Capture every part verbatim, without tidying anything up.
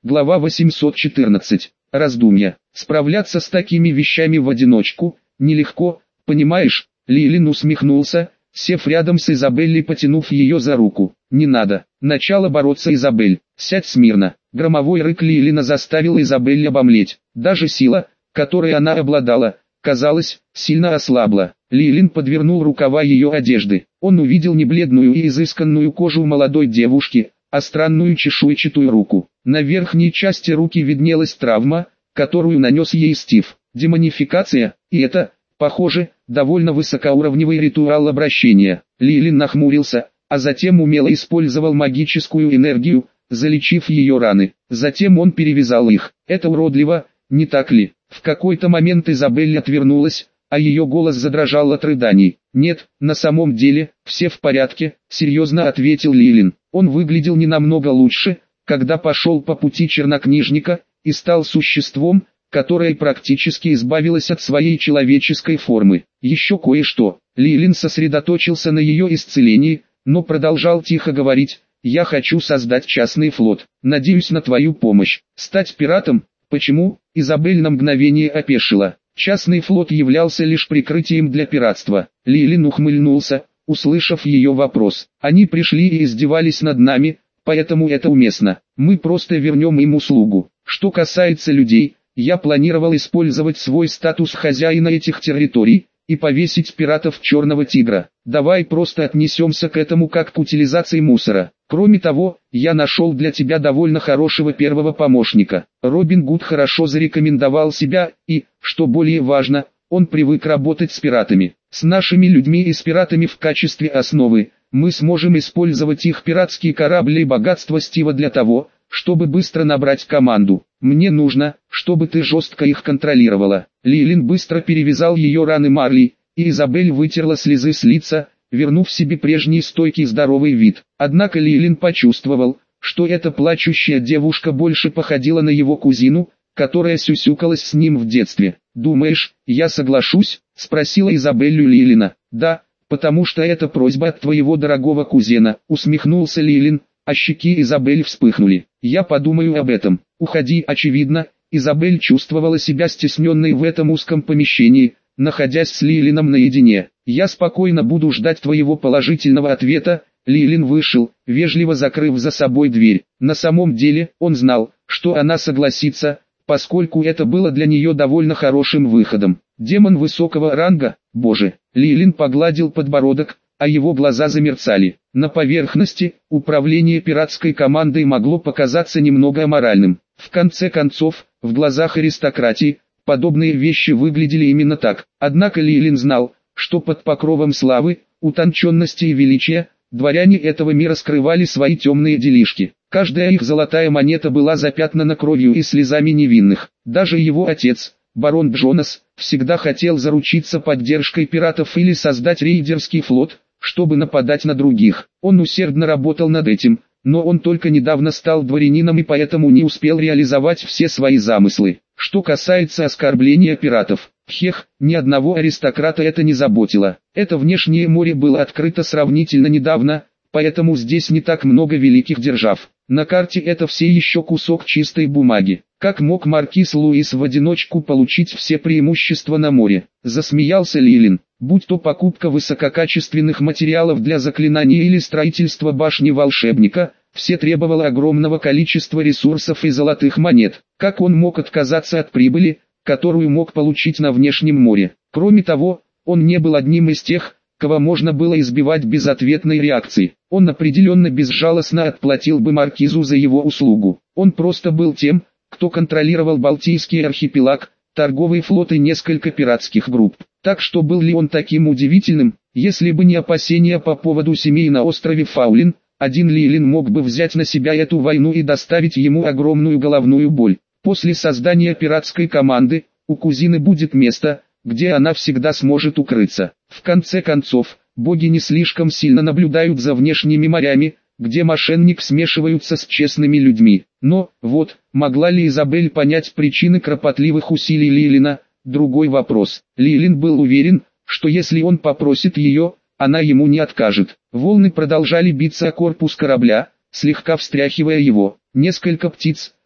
Глава восемьсот четырнадцать. Раздумья. Справляться с такими вещами в одиночку нелегко, понимаешь? Лилин усмехнулся, сев рядом с Изабеллой, потянув ее за руку. «Не надо. Начало бороться, Изабель. Сядь смирно». Громовой рык Лилина заставил Изабель обомлеть. Даже сила, которой она обладала, казалось, сильно ослабла. Лилин подвернул рукава ее одежды. Он увидел не бледную и изысканную кожу молодой девушки, а странную чешуйчатую руку. На верхней части руки виднелась травма, которую нанес ей Стив. Демонификация, и это, похоже, довольно высокоуровневый ритуал обращения. Лилин нахмурился, а затем умело использовал магическую энергию, залечив ее раны. Затем он перевязал их. Это уродливо, не так ли? В какой-то момент Изабель отвернулась, а ее голос задрожал от рыданий. «Нет, на самом деле, все в порядке», — серьезно ответил Лилин. Он выглядел не намного лучше, когда пошел по пути чернокнижника, и стал существом, которое практически избавилось от своей человеческой формы. Еще кое-что. Лилин сосредоточился на ее исцелении, но продолжал тихо говорить: «Я хочу создать частный флот. Надеюсь на твою помощь. Стать пиратом? Почему?» Изабель на мгновение опешила. Частный флот являлся лишь прикрытием для пиратства. Лилин ухмыльнулся, услышав ее вопрос. «Они пришли и издевались над нами, поэтому это уместно. Мы просто вернем им услугу. Что касается людей, я планировал использовать свой статус хозяина этих территорий и повесить пиратов Черного Тигра. Давай просто отнесемся к этому как к утилизации мусора. Кроме того, я нашел для тебя довольно хорошего первого помощника. Робин Гуд хорошо зарекомендовал себя и, что более важно, он привык работать с пиратами. С нашими людьми и с пиратами в качестве основы, мы сможем использовать их пиратские корабли и богатство Стива для того, чтобы быстро набрать команду. Мне нужно, чтобы ты жестко их контролировала». Лилин быстро перевязал ее раны марлей, и Изабель вытерла слезы с лица, вернув себе прежний стойкий здоровый вид. Однако Лилин почувствовал, что эта плачущая девушка больше походила на его кузину, которая сюсюкалась с ним в детстве. «Думаешь, я соглашусь?» — спросила Изабель у Лилина. «Да, потому что это просьба от твоего дорогого кузена», — усмехнулся Лилин, а щеки Изабель вспыхнули. «Я подумаю об этом. Уходи». Очевидно, Изабель чувствовала себя стесненной в этом узком помещении, находясь с Лилином наедине. «Я спокойно буду ждать твоего положительного ответа». Лилин вышел, вежливо закрыв за собой дверь. На самом деле, он знал, что она согласится, поскольку это было для нее довольно хорошим выходом. Демон высокого ранга, боже. Лилин погладил подбородок, а его глаза замерцали. На поверхности, управление пиратской командой могло показаться немного аморальным. В конце концов, в глазах аристократии, подобные вещи выглядели именно так. Однако Лилин знал, что под покровом славы, утонченности и величия, дворяне этого мира скрывали свои темные делишки. Каждая их золотая монета была запятнана кровью и слезами невинных. Даже его отец, барон Джонас, всегда хотел заручиться поддержкой пиратов или создать рейдерский флот, чтобы нападать на других. Он усердно работал над этим, но он только недавно стал дворянином и поэтому не успел реализовать все свои замыслы. Что касается оскорбления пиратов, хех, ни одного аристократа это не заботило. Это внешнее море было открыто сравнительно недавно, поэтому здесь не так много великих держав. На карте это все еще кусок чистой бумаги. Как мог маркиз Луис в одиночку получить все преимущества на море? Засмеялся Лилин. Будь то покупка высококачественных материалов для заклинаний или строительство башни волшебника, все требовало огромного количества ресурсов и золотых монет. Как он мог отказаться от прибыли, которую мог получить на внешнем море? Кроме того, он не был одним из тех, кого можно было избивать без ответной реакции. Он определенно безжалостно отплатил бы маркизу за его услугу. Он просто был тем, кто контролировал Балтийский архипелаг, торговый флот и несколько пиратских групп. Так что был ли он таким удивительным? Если бы не опасения по поводу семей на острове Фаулин, один Лилин мог бы взять на себя эту войну и доставить ему огромную головную боль. После создания пиратской команды, у кузины будет место, где она всегда сможет укрыться. В конце концов, боги не слишком сильно наблюдают за внешними морями, где мошенник смешиваются с честными людьми. Но, вот, могла ли Изабель понять причины кропотливых усилий Лилина? Другой вопрос. Лилин был уверен, что если он попросит ее, она ему не откажет. Волны продолжали биться о корпус корабля, слегка встряхивая его. Несколько птиц,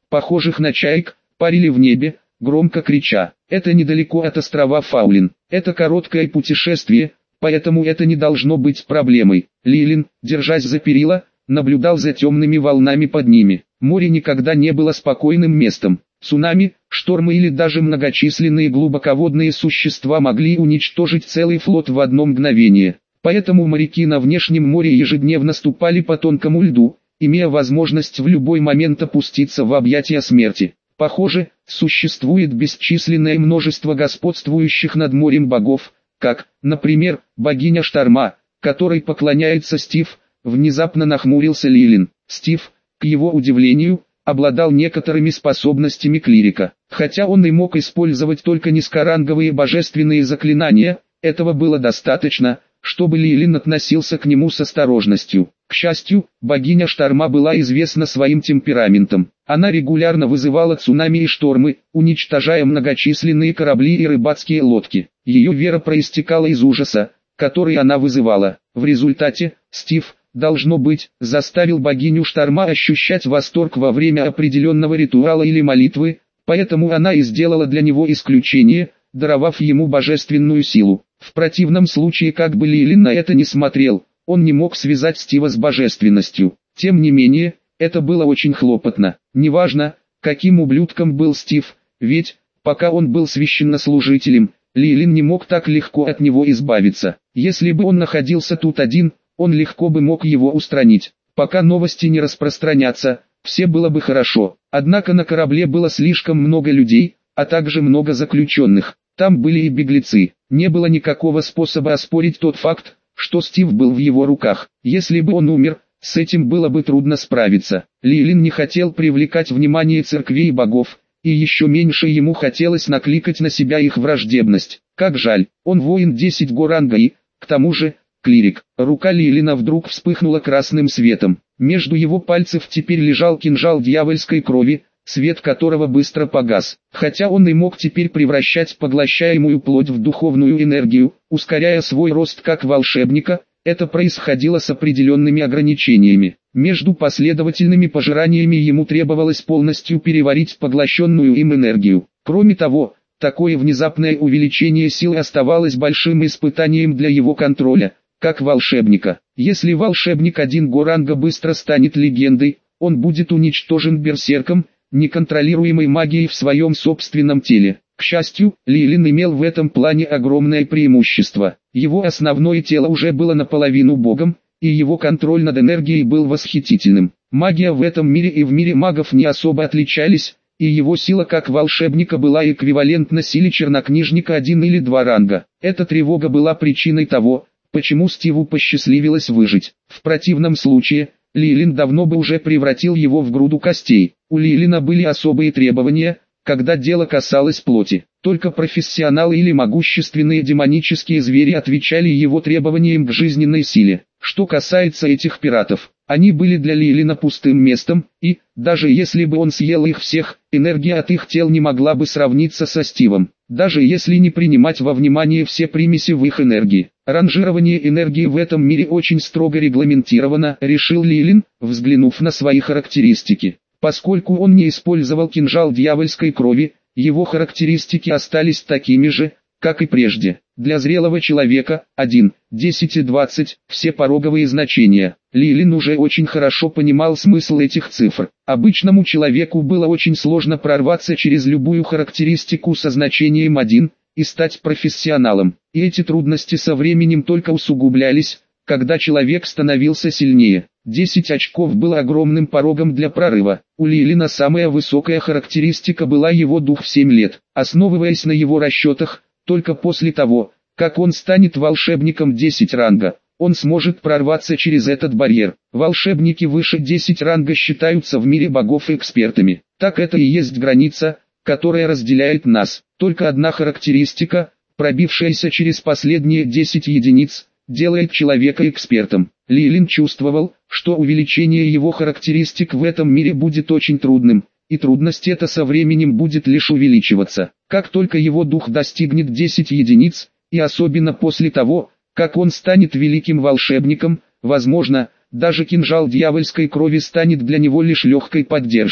похожих на чаек, парили в небе, громко крича. Это недалеко от острова Фаулин. Это короткое путешествие, поэтому это не должно быть проблемой. Лилин, держась за перила, наблюдал за темными волнами под ними. Море никогда не было спокойным местом. Цунами, штормы или даже многочисленные глубоководные существа могли уничтожить целый флот в одно мгновение. Поэтому моряки на внешнем море ежедневно ступали по тонкому льду, имея возможность в любой момент опуститься в объятия смерти. Похоже, существует бесчисленное множество господствующих над морем богов, как, например, богиня шторма, которой поклоняется Стив. Внезапно нахмурился Лилин. Стив, к его удивлению, обладал некоторыми способностями клирика. Хотя он и мог использовать только низкоранговые божественные заклинания, этого было достаточно, чтобы Лилин относился к нему с осторожностью. К счастью, богиня шторма была известна своим темпераментом. Она регулярно вызывала цунами и штормы, уничтожая многочисленные корабли и рыбацкие лодки. Ее вера проистекала из ужаса, который она вызывала. В результате, Стив, должно быть, заставил богиню шторма ощущать восторг во время определенного ритуала или молитвы, поэтому она и сделала для него исключение, даровав ему божественную силу. В противном случае, как бы Лилин на это не смотрел, он не мог связать Стива с божественностью. Тем не менее, это было очень хлопотно. Неважно, каким ублюдком был Стив, ведь, пока он был священнослужителем, Лилин не мог так легко от него избавиться. Если бы он находился тут один, он легко бы мог его устранить. Пока новости не распространятся, все было бы хорошо. Однако на корабле было слишком много людей, а также много заключенных. Там были и беглецы. Не было никакого способа оспорить тот факт, что Стив был в его руках. Если бы он умер, с этим было бы трудно справиться. Лилин не хотел привлекать внимание церквей и богов, и еще меньше ему хотелось накликать на себя их враждебность. Как жаль, он воин десять го ранга и, к тому же, клирик. Рука Лилина вдруг вспыхнула красным светом. Между его пальцев теперь лежал кинжал дьявольской крови, свет которого быстро погас. Хотя он и мог теперь превращать поглощаемую плоть в духовную энергию, ускоряя свой рост как волшебника, это происходило с определенными ограничениями. Между последовательными пожираниями ему требовалось полностью переварить поглощенную им энергию. Кроме того, такое внезапное увеличение силы оставалось большим испытанием для его контроля, как волшебника. Если волшебник один го ранга быстро станет легендой, он будет уничтожен берсерком, неконтролируемой магией в своем собственном теле. К счастью, Лилин имел в этом плане огромное преимущество. Его основное тело уже было наполовину богом, и его контроль над энергией был восхитительным. Магия в этом мире и в мире магов не особо отличались, и его сила как волшебника была эквивалентна силе чернокнижника один или два ранга. Эта тревога была причиной того, почему Стиву посчастливилось выжить. В противном случае, Лилин давно бы уже превратил его в груду костей. У Лилина были особые требования, когда дело касалось плоти. Только профессионалы или могущественные демонические звери отвечали его требованиям к жизненной силе. Что касается этих пиратов, они были для Лилина пустым местом, и, даже если бы он съел их всех, энергия от их тел не могла бы сравниться со Стивом, даже если не принимать во внимание все примеси в их энергии. Ранжирование энергии в этом мире очень строго регламентировано, решил Лилин, взглянув на свои характеристики. Поскольку он не использовал кинжал дьявольской крови, его характеристики остались такими же, как и прежде. Для зрелого человека, один, десять и двадцать, все пороговые значения. Лилин уже очень хорошо понимал смысл этих цифр. Обычному человеку было очень сложно прорваться через любую характеристику со значением один, и стать профессионалом. И эти трудности со временем только усугублялись, когда человек становился сильнее. десять очков было огромным порогом для прорыва. У Лилина самая высокая характеристика была его дух в семь лет. Основываясь на его расчетах, только после того, как он станет волшебником десять ранга, он сможет прорваться через этот барьер. Волшебники выше десять ранга считаются в мире богов экспертами. Так это и есть граница, которая разделяет нас. Только одна характеристика, пробившаяся через последние десять единиц, делает человека экспертом. Лилин чувствовал, что увеличение его характеристик в этом мире будет очень трудным, и трудность эта со временем будет лишь увеличиваться. Как только его дух достигнет десяти единиц, и особенно после того, как он станет великим волшебником, возможно, даже кинжал дьявольской крови станет для него лишь легкой поддержкой.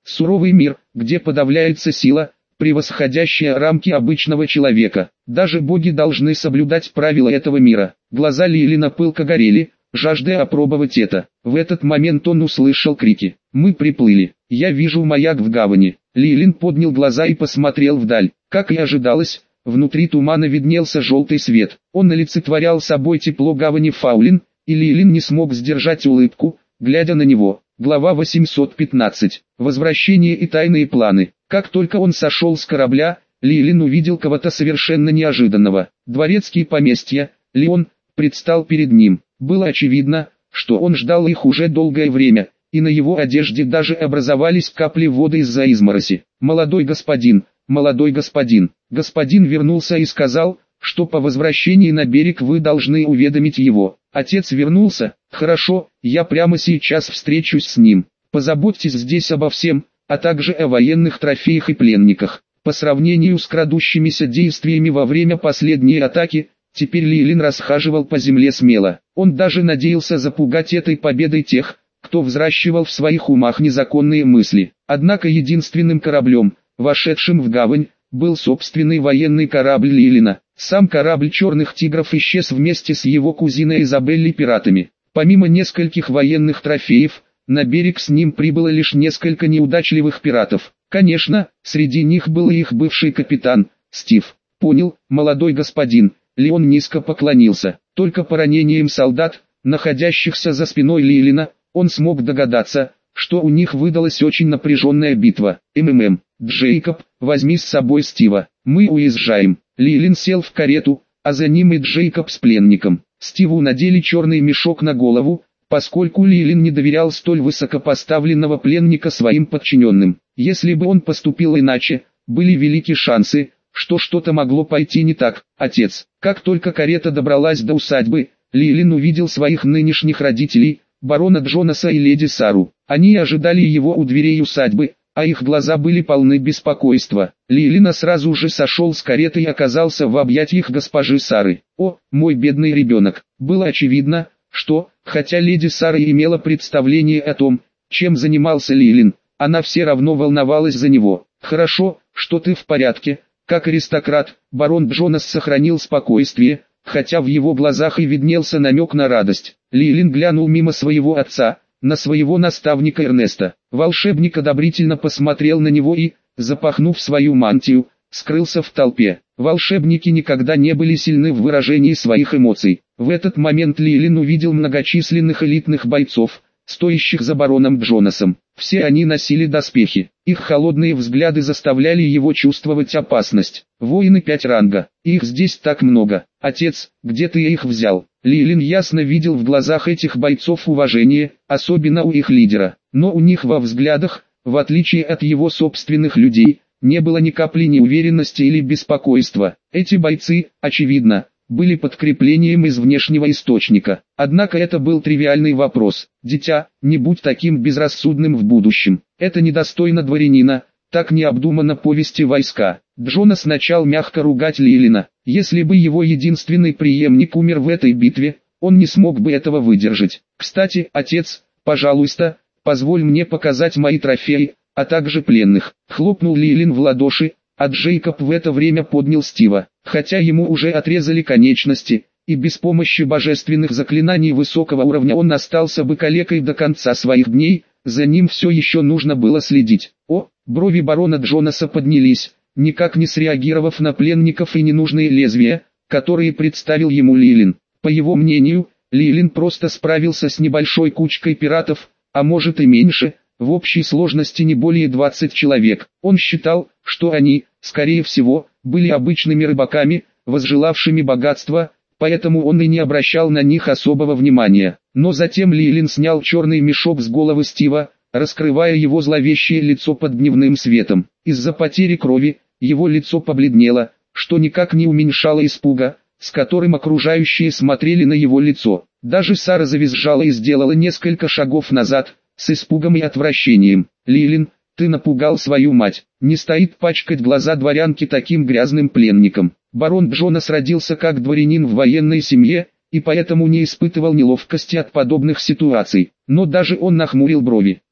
Суровый мир, где подавляется сила, превосходящая рамки обычного человека. Даже боги должны соблюдать правила этого мира. Глаза Лилина пылко горели, жаждая опробовать это. В этот момент он услышал крики. «Мы приплыли. Я вижу маяк в гавани». Лилин поднял глаза и посмотрел вдаль. Как и ожидалось, внутри тумана виднелся желтый свет. Он олицетворял собой тепло гавани Фаулин, и Лилин не смог сдержать улыбку, глядя на него. Глава восемьсот пятнадцать. Возвращение и тайные планы. Как только он сошел с корабля, Лилин увидел кого-то совершенно неожиданного. Дворецкий поместья, Леон, предстал перед ним. Было очевидно, что он ждал их уже долгое время, и на его одежде даже образовались капли воды из-за измороси. «Молодой господин, молодой господин». Господин вернулся и сказал, что по возвращении на берег вы должны уведомить его. Отец вернулся? Хорошо, я прямо сейчас встречусь с ним. Позаботьтесь здесь обо всем, а также о военных трофеях и пленниках. По сравнению с крадущимися действиями во время последней атаки, теперь Лилин расхаживал по земле смело. Он даже надеялся запугать этой победой тех, кто взращивал в своих умах незаконные мысли. Однако единственным кораблем, вошедшим в гавань, был собственный военный корабль Лилина. Сам корабль «Черных тигров» исчез вместе с его кузиной Изабеллой пиратами. Помимо нескольких военных трофеев, на берег с ним прибыло лишь несколько неудачливых пиратов. Конечно, среди них был и их бывший капитан, Стив. «Понял, молодой господин», Леон низко поклонился. Только по ранениям солдат, находящихся за спиной Лилина, он смог догадаться, что у них выдалась очень напряженная битва. «МММ, Джейкоб, возьми с собой Стива, мы уезжаем». Лилин сел в карету, а за ним и Джейкоб с пленником. Стиву надели черный мешок на голову, поскольку Лилин не доверял столь высокопоставленного пленника своим подчиненным. Если бы он поступил иначе, были велики шансы, что что-то могло пойти не так. Отец. Как только карета добралась до усадьбы, Лилин увидел своих нынешних родителей, барона Джонаса и леди Сару. Они ожидали его у дверей усадьбы, а их глаза были полны беспокойства. Лилина сразу же сошел с кареты и оказался в объятиях госпожи Сары. «О, мой бедный ребенок!» Было очевидно, что, хотя леди Сара имела представление о том, чем занимался Лилин, она все равно волновалась за него. «Хорошо, что ты в порядке». Как аристократ, барон Джонас сохранил спокойствие, хотя в его глазах и виднелся намек на радость. Лилин глянул мимо своего отца, на своего наставника Эрнеста. Волшебник одобрительно посмотрел на него и, запахнув свою мантию, скрылся в толпе. Волшебники никогда не были сильны в выражении своих эмоций. В этот момент Лилин увидел многочисленных элитных бойцов, стоящих за бароном Джонасом. Все они носили доспехи. Их холодные взгляды заставляли его чувствовать опасность. Воины пять ранга. Их здесь так много. Отец, где ты их взял? Лилин ясно видел в глазах этих бойцов уважение, особенно у их лидера. Но у них во взглядах, в отличие от его собственных людей, не было ни капли неуверенности или беспокойства. Эти бойцы, очевидно, были подкреплением из внешнего источника. Однако это был тривиальный вопрос. «Дитя, не будь таким безрассудным в будущем. Это недостойно дворянина, так необдуманно повести войска». Джонас начал мягко ругать Лилина. Если бы его единственный преемник умер в этой битве, он не смог бы этого выдержать. «Кстати, отец, пожалуйста, позволь мне показать мои трофеи, а также пленных». Хлопнул Лилин в ладоши, а Джейкоб в это время поднял Стива. Хотя ему уже отрезали конечности, и без помощи божественных заклинаний высокого уровня он остался бы калекой до конца своих дней, за ним все еще нужно было следить. О, брови барона Джонаса поднялись, никак не среагировав на пленников и ненужные лезвия, которые представил ему Лилин. По его мнению, Лилин просто справился с небольшой кучкой пиратов, а может и меньше, в общей сложности не более двадцати человек. Он считал, что они, скорее всего, были обычными рыбаками, возжелавшими богатства, поэтому он и не обращал на них особого внимания. Но затем Лилин снял черный мешок с головы Стива, раскрывая его зловещее лицо под дневным светом. Из-за потери крови, его лицо побледнело, что никак не уменьшало испуга, с которым окружающие смотрели на его лицо. Даже Сара завизжала и сделала несколько шагов назад, с испугом и отвращением. «Лилин, ты напугал свою мать. Не стоит пачкать глаза дворянки таким грязным пленником». Барон Джонас родился как дворянин в военной семье, и поэтому не испытывал неловкости от подобных ситуаций. Но даже он нахмурил брови.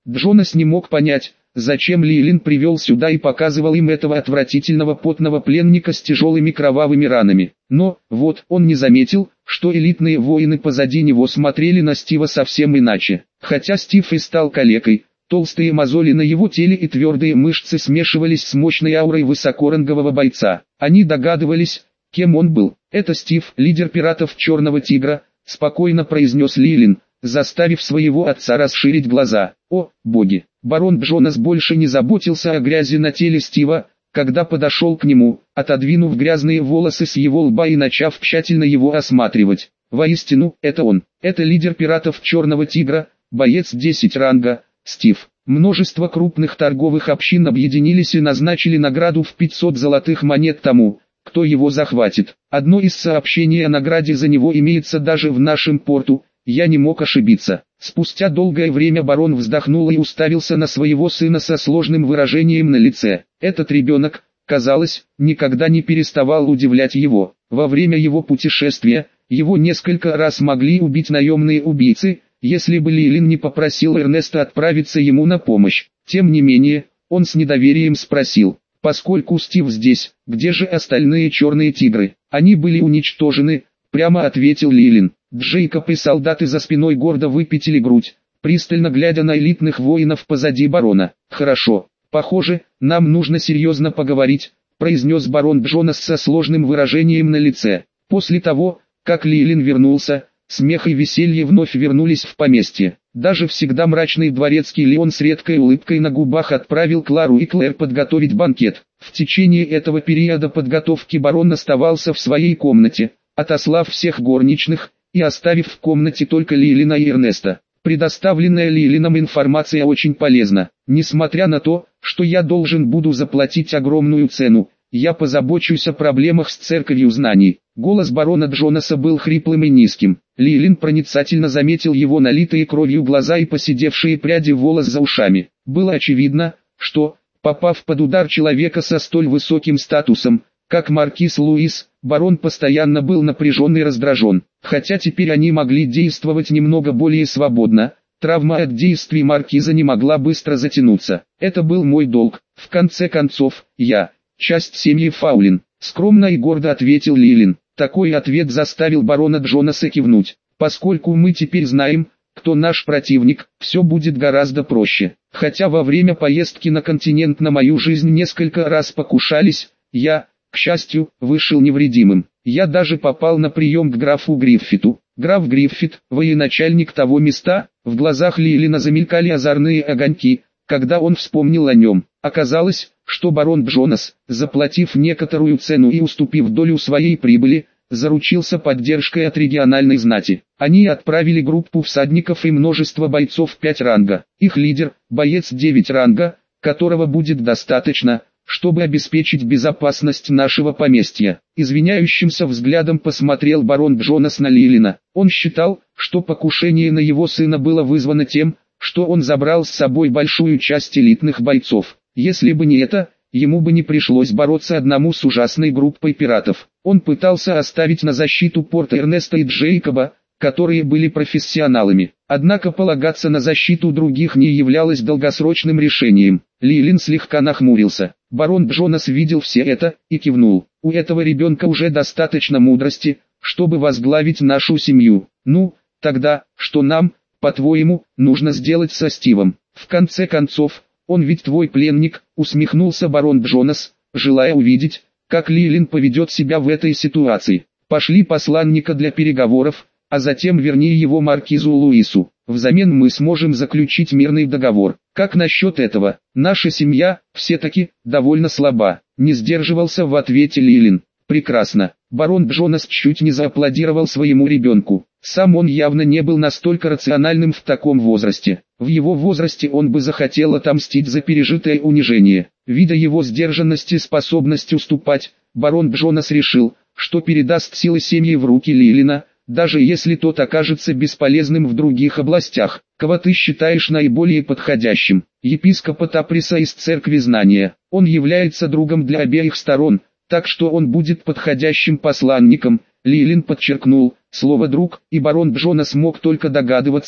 Джонас не мог понять, зачем Лилин привел сюда и показывал им этого отвратительного потного пленника с тяжелыми кровавыми ранами. Но, вот, он не заметил, что элитные воины позади него смотрели на Стива совсем иначе. Хотя Стив и стал калекой, толстые мозоли на его теле и твердые мышцы смешивались с мощной аурой высокорангового бойца. Они догадывались, кем он был. «Это Стив, лидер пиратов Черного Тигра», — спокойно произнес Лилин, заставив своего отца расширить глаза. О, боги! Барон Джонас больше не заботился о грязи на теле Стива, когда подошел к нему, отодвинув грязные волосы с его лба и начав тщательно его осматривать. Воистину, это он. Это лидер пиратов Черного Тигра, боец десять ранга, Стив. Множество крупных торговых общин объединились и назначили награду в пятьсот золотых монет тому, кто его захватит. Одно из сообщений о награде за него имеется даже в нашем порту. Я не мог ошибиться. Спустя долгое время барон вздохнул и уставился на своего сына со сложным выражением на лице. Этот ребенок, казалось, никогда не переставал удивлять его. Во время его путешествия, его несколько раз могли убить наемные убийцы, если бы Лилин не попросил Эрнеста отправиться ему на помощь. Тем не менее, он с недоверием спросил: «Поскольку Стив здесь, где же остальные черные тигры?» «Они были уничтожены», — прямо ответил Лилин. Джейкоб и солдаты за спиной гордо выпятили грудь, пристально глядя на элитных воинов позади барона. «Хорошо, похоже, нам нужно серьезно поговорить», — произнес барон Джонас со сложным выражением на лице. После того, как Лилин вернулся, смех и веселье вновь вернулись в поместье. Даже всегда мрачный дворецкий Леон с редкой улыбкой на губах отправил Клару и Клэр подготовить банкет. В течение этого периода подготовки барон оставался в своей комнате, отослав всех горничных и оставив в комнате только Лилина и Эрнеста. Предоставленная Лилином информация очень полезна. Несмотря на то, что я должен буду заплатить огромную цену, я позабочусь о проблемах с церковью знаний. Голос барона Джонаса был хриплым и низким. Лилин проницательно заметил его налитые кровью глаза и поседевшие пряди волос за ушами. Было очевидно, что, попав под удар человека со столь высоким статусом, как маркиз Луис, барон постоянно был напряжен и раздражен. Хотя теперь они могли действовать немного более свободно, травма от действий маркиза не могла быстро затянуться. Это был мой долг. В конце концов, я — часть семьи Фаулин, скромно и гордо ответил Лилин. Такой ответ заставил барона Джонаса кивнуть. Поскольку мы теперь знаем, кто наш противник, все будет гораздо проще. Хотя во время поездки на континент на мою жизнь несколько раз покушались, я, к счастью, вышел невредимым. Я даже попал на прием к графу Гриффиту. Граф Гриффит, военачальник того места, в глазах Лилина замелькали озорные огоньки, когда он вспомнил о нем. Оказалось, что барон Джонас, заплатив некоторую цену и уступив долю своей прибыли, заручился поддержкой от региональной знати. Они отправили группу всадников и множество бойцов пять ранга. Их лидер, боец девять ранга, которого будет достаточно, чтобы обеспечить безопасность нашего поместья. Извиняющимся взглядом посмотрел барон Джонас на Лилина. Он считал, что покушение на его сына было вызвано тем, что он забрал с собой большую часть элитных бойцов. Если бы не это, ему бы не пришлось бороться одному с ужасной группой пиратов. Он пытался оставить на защиту порта Эрнеста и Джейкоба, которые были профессионалами. Однако полагаться на защиту других не являлось долгосрочным решением. Лилин слегка нахмурился. Барон Джонас видел все это и кивнул. У этого ребенка уже достаточно мудрости, чтобы возглавить нашу семью. Ну, тогда, что нам, по-твоему, нужно сделать со Стивом? В конце концов, он ведь твой пленник, усмехнулся барон Джонас, желая увидеть, как Лилин поведет себя в этой ситуации. Пошли посланника для переговоров, а затем верни его маркизу Луису. Взамен мы сможем заключить мирный договор. Как насчет этого? Наша семья, все-таки, довольно слаба. Не сдерживался в ответе Лилин. Прекрасно. Барон Джонас чуть не зааплодировал своему ребенку. Сам он явно не был настолько рациональным в таком возрасте. В его возрасте он бы захотел отомстить за пережитое унижение. Видя его сдержанность и способность уступать, барон Джонас решил, что передаст силы семьи в руки Лилина, даже если тот окажется бесполезным в других областях. Кого ты считаешь наиболее подходящим? Епископа Таприса из Церкви Знания. Он является другом для обеих сторон, так что он будет подходящим посланником. Лилин подчеркнул слово «друг», и барон Джонас мог только догадываться,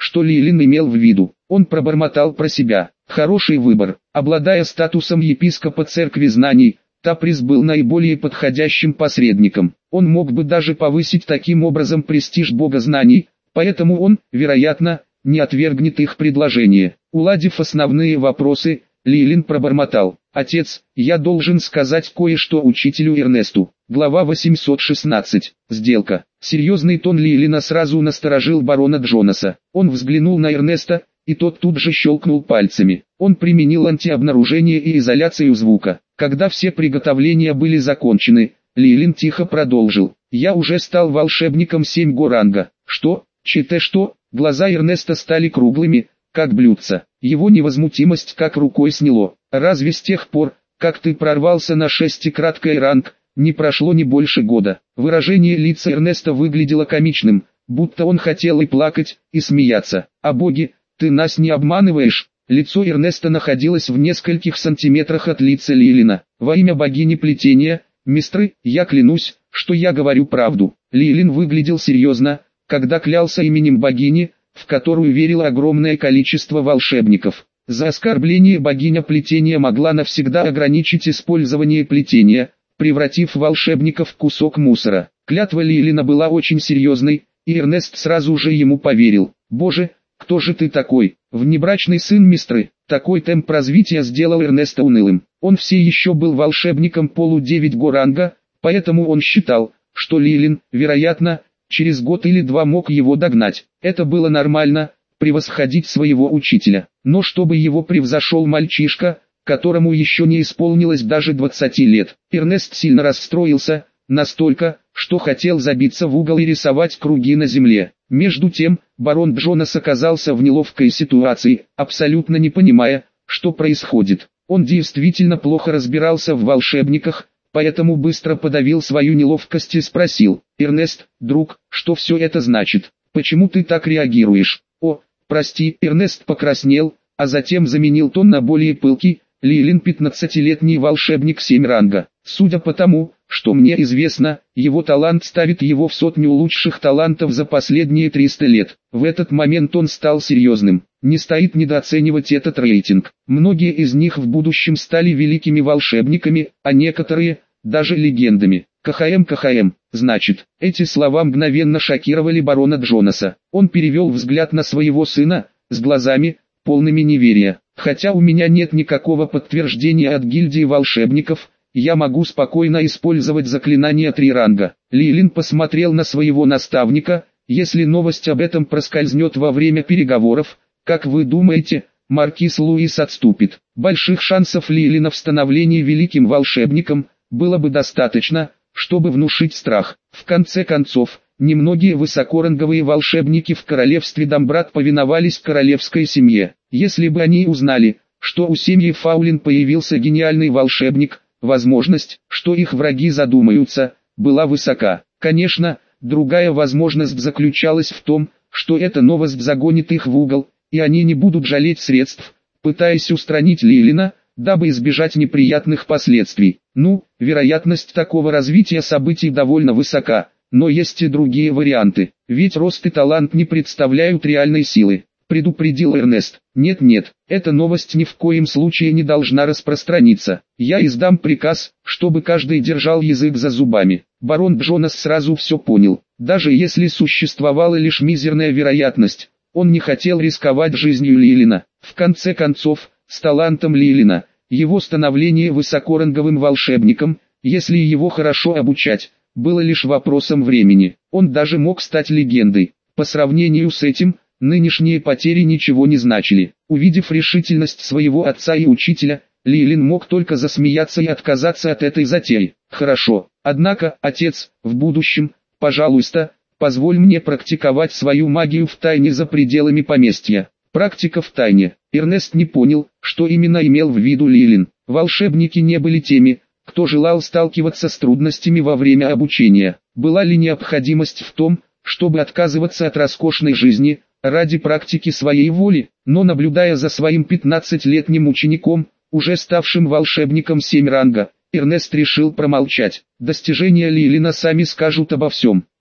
что Лилин имел в виду. Он пробормотал про себя. Хороший выбор. Обладая статусом епископа церкви знаний, Таприс был наиболее подходящим посредником. Он мог бы даже повысить таким образом престиж бога знаний, поэтому он, вероятно, не отвергнет их предложение. Уладив основные вопросы, Лилин пробормотал: «Отец, я должен сказать кое-что учителю Эрнесту». Глава восемьсот шестнадцать. Сделка. Серьезный тон Лилина сразу насторожил барона Джонаса. Он взглянул на Эрнеста, и тот тут же щелкнул пальцами. Он применил антиобнаружение и изоляцию звука. Когда все приготовления были закончены, Лилин тихо продолжил: «Я уже стал волшебником семь го ранга». «Что? Чите что?» Глаза Эрнеста стали круглыми, как блюдца. Его невозмутимость как рукой сняло. «Разве с тех пор, как ты прорвался на шестикраткий ранг, не прошло не больше года?» Выражение лица Эрнеста выглядело комичным, будто он хотел и плакать, и смеяться. «О боги, ты нас не обманываешь?» Лицо Эрнеста находилось в нескольких сантиметрах от лица Лилина. «Во имя богини плетения, мистры, я клянусь, что я говорю правду». Лилин выглядел серьезно, когда клялся именем богини, в которую верило огромное количество волшебников. За оскорбление богиня плетения могла навсегда ограничить использование плетения, превратив волшебников в кусок мусора. Клятва Лилина была очень серьезной, и Эрнест сразу же ему поверил. «Боже, кто же ты такой? Внебрачный сын мистры?» Такой темп развития сделал Эрнеста унылым. Он все еще был волшебником полу девять го ранга, поэтому он считал, что Лилин, вероятно, через год или два мог его догнать. Это было нормально, превосходить своего учителя. Но чтобы его превзошел мальчишка, которому еще не исполнилось даже двадцати лет. Эрнест сильно расстроился, настолько, что хотел забиться в угол и рисовать круги на земле. Между тем, барон Джонас оказался в неловкой ситуации, абсолютно не понимая, что происходит. Он действительно плохо разбирался в волшебниках, поэтому быстро подавил свою неловкость и спросил: «Эрнест, друг, что все это значит? Почему ты так реагируешь?» «О, прости», Эрнест покраснел, а затем заменил тон на более пылкий: «Лилин пятнадцатилетний волшебник семь ранга. Судя по тому, что мне известно, его талант ставит его в сотню лучших талантов за последние триста лет». В этот момент он стал серьезным. Не стоит недооценивать этот рейтинг. Многие из них в будущем стали великими волшебниками, а некоторые – даже легендами. КХМ КХМ, значит, эти слова мгновенно шокировали барона Джонаса. Он перевел взгляд на своего сына, с глазами, полными неверия. «Хотя у меня нет никакого подтверждения от гильдии волшебников, я могу спокойно использовать заклинание три ранга». Лилин посмотрел на своего наставника: «Если новость об этом проскользнет во время переговоров, как вы думаете, маркиз Луис отступит?» Больших шансов Лилина в становлении великим волшебником было бы достаточно, чтобы внушить страх. В конце концов, немногие высокоранговые волшебники в королевстве Домбрат повиновались королевской семье. Если бы они узнали, что у семьи Фаулин появился гениальный волшебник, возможность, что их враги задумаются, была высока. Конечно, другая возможность заключалась в том, что эта новость загонит их в угол, и они не будут жалеть средств, пытаясь устранить Лилина, дабы избежать неприятных последствий. Ну, вероятность такого развития событий довольно высока, но есть и другие варианты, ведь рост и талант не представляют реальной силы, предупредил Эрнест. Нет-нет, эта новость ни в коем случае не должна распространиться. Я издам приказ, чтобы каждый держал язык за зубами. Барон Джонас сразу все понял. Даже если существовала лишь мизерная вероятность, он не хотел рисковать жизнью Лилина. В конце концов, с талантом Лилина, его становление высокоранговым волшебником, если его хорошо обучать, было лишь вопросом времени. Он даже мог стать легендой. По сравнению с этим, нынешние потери ничего не значили. Увидев решительность своего отца и учителя, Лилин мог только засмеяться и отказаться от этой затеи. «Хорошо, однако, отец, в будущем, пожалуйста, позволь мне практиковать свою магию в тайне за пределами поместья». Практика в тайне. Эрнест не понял, что именно имел в виду Лилин. Волшебники не были теми, кто желал сталкиваться с трудностями во время обучения. Была ли необходимость в том, чтобы отказываться от роскошной жизни, ради практики своей воли? Но наблюдая за своим пятнадцатилетним учеником, уже ставшим волшебником семь ранга, Эрнест решил промолчать. Достижения Лилина сами скажут обо всем.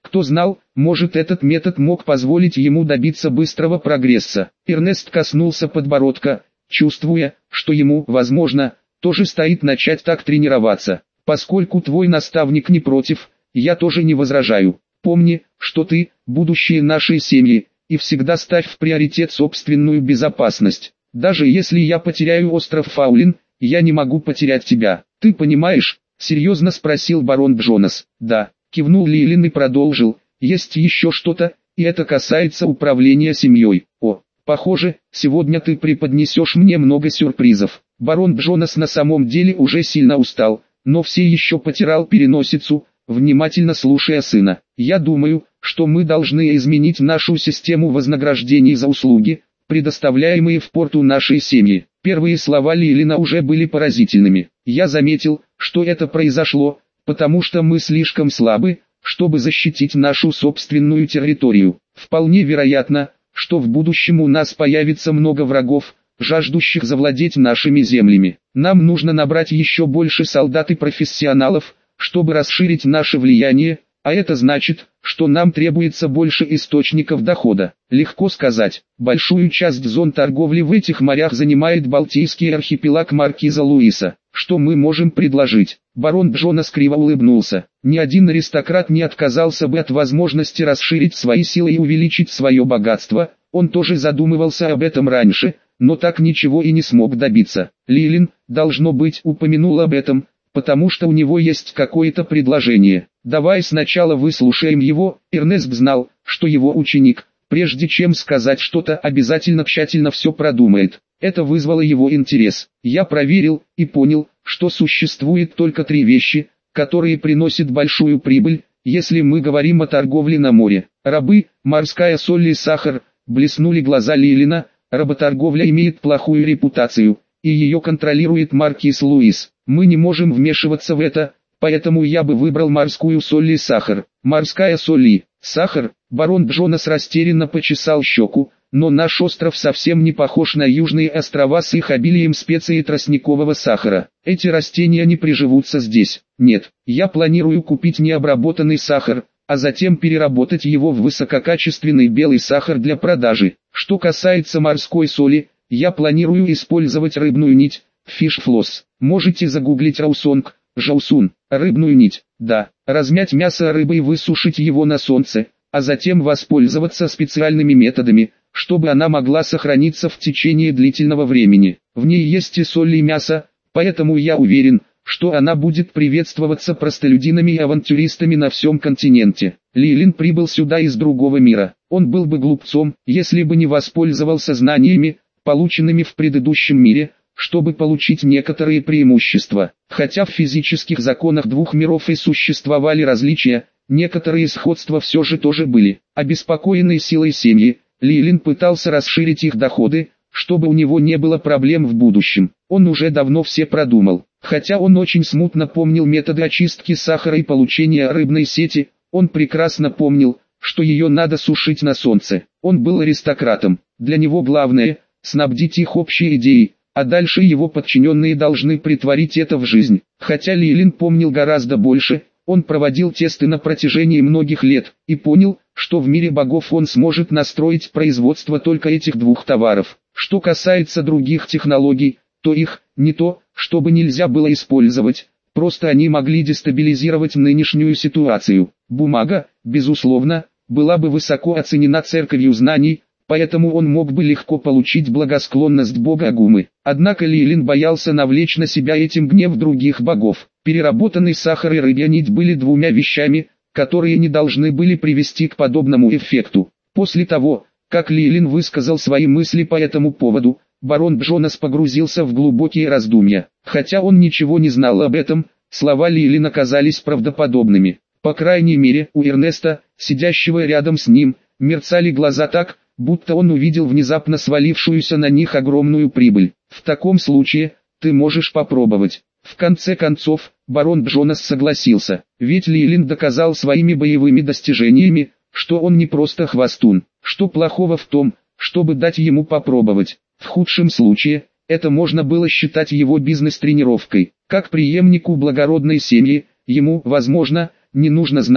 Кто знал, может этот метод мог позволить ему добиться быстрого прогресса. Эрнест коснулся подбородка, чувствуя, что ему, возможно, тоже стоит начать так тренироваться. Поскольку твой наставник не против, я тоже не возражаю. Помни, что ты – будущее нашей семьи, и всегда ставь в приоритет собственную безопасность. Даже если я потеряю остров Фаулин, я не могу потерять тебя. Ты понимаешь? Серьезно спросил барон Джонас. Да, кивнул Лилин и продолжил. Есть еще что-то, и это касается управления семьей. О, похоже, сегодня ты преподнесешь мне много сюрпризов. Барон Джонас на самом деле уже сильно устал, но все еще потирал переносицу, внимательно слушая сына. Я думаю, что мы должны изменить нашу систему вознаграждений за услуги, предоставляемые в порту нашей семьи. Первые слова Лилина уже были поразительными. Я заметил, что это произошло, потому что мы слишком слабы, чтобы защитить нашу собственную территорию. Вполне вероятно, что в будущем у нас появится много врагов, жаждущих завладеть нашими землями. Нам нужно набрать еще больше солдат и профессионалов, чтобы расширить наше влияние, а это значит, что нам требуется больше источников дохода. Легко сказать, большую часть зон торговли в этих морях занимает Балтийский архипелаг маркиза Луиса. Что мы можем предложить? Барон Джонас криво улыбнулся. Ни один аристократ не отказался бы от возможности расширить свои силы и увеличить свое богатство. Он тоже задумывался об этом раньше, но так ничего и не смог добиться. Лилин, должно быть, упомянул об этом, потому что у него есть какое-то предложение. Давай сначала выслушаем его. Эрнест знал, что его ученик, прежде чем сказать что-то, обязательно тщательно все продумает. Это вызвало его интерес. Я проверил и понял, что существует только три вещи, которые приносят большую прибыль, если мы говорим о торговле на море. Рабы, морская соль и сахар. Блеснули глаза Лилина. Работорговля имеет плохую репутацию, и ее контролирует маркиз Луис. Мы не можем вмешиваться в это, поэтому я бы выбрал морскую соль и сахар. Морская соль и сахар. Барон Джонас растерянно почесал щеку, но наш остров совсем не похож на южные острова с их обилием специй и тростникового сахара. Эти растения не приживутся здесь. Нет, я планирую купить необработанный сахар, а затем переработать его в высококачественный белый сахар для продажи. Что касается морской соли, я планирую использовать рыбную нить, фиш-флосс. Можете загуглить раусонг, жаусун, рыбную нить. Да, размять мясо рыбы и высушить его на солнце, а затем воспользоваться специальными методами, чтобы она могла сохраниться в течение длительного времени. В ней есть и соль, и мясо, поэтому я уверен, что она будет приветствоваться простолюдинами и авантюристами на всем континенте. Лилин прибыл сюда из другого мира. Он был бы глупцом, если бы не воспользовался знаниями, полученными в предыдущем мире, чтобы получить некоторые преимущества. Хотя в физических законах двух миров и существовали различия, некоторые сходства все же тоже были. Обеспокоенный силой семьи, Лилин пытался расширить их доходы, чтобы у него не было проблем в будущем. Он уже давно все продумал. Хотя он очень смутно помнил методы очистки сахара и получения рыбной сети, он прекрасно помнил, что ее надо сушить на солнце. Он был аристократом. Для него главное – снабдить их общей идеей, а дальше его подчиненные должны притворить это в жизнь. Хотя Лилин помнил гораздо больше, он проводил тесты на протяжении многих лет и понял, что в мире богов он сможет настроить производство только этих двух товаров. Что касается других технологий, то их, не то, чтобы нельзя было использовать, просто они могли дестабилизировать нынешнюю ситуацию. Бумага, безусловно, была бы высоко оценена церковью знаний, поэтому он мог бы легко получить благосклонность бога Агумы. Однако Лилин боялся навлечь на себя этим гнев других богов. Переработанный сахар и рыбья нить были двумя вещами, которые не должны были привести к подобному эффекту. После того, как Лилин высказал свои мысли по этому поводу, барон Джонас погрузился в глубокие раздумья. Хотя он ничего не знал об этом, слова Лилина казались правдоподобными. По крайней мере, у Эрнеста, сидящего рядом с ним, мерцали глаза так, будто он увидел внезапно свалившуюся на них огромную прибыль. В таком случае, ты можешь попробовать. В конце концов, барон Джонас согласился, ведь Лилин доказал своими боевыми достижениями, что он не просто хвостун. Что плохого в том, чтобы дать ему попробовать? В худшем случае, это можно было считать его бизнес-тренировкой. Как преемнику благородной семьи, ему, возможно, не нужно знать,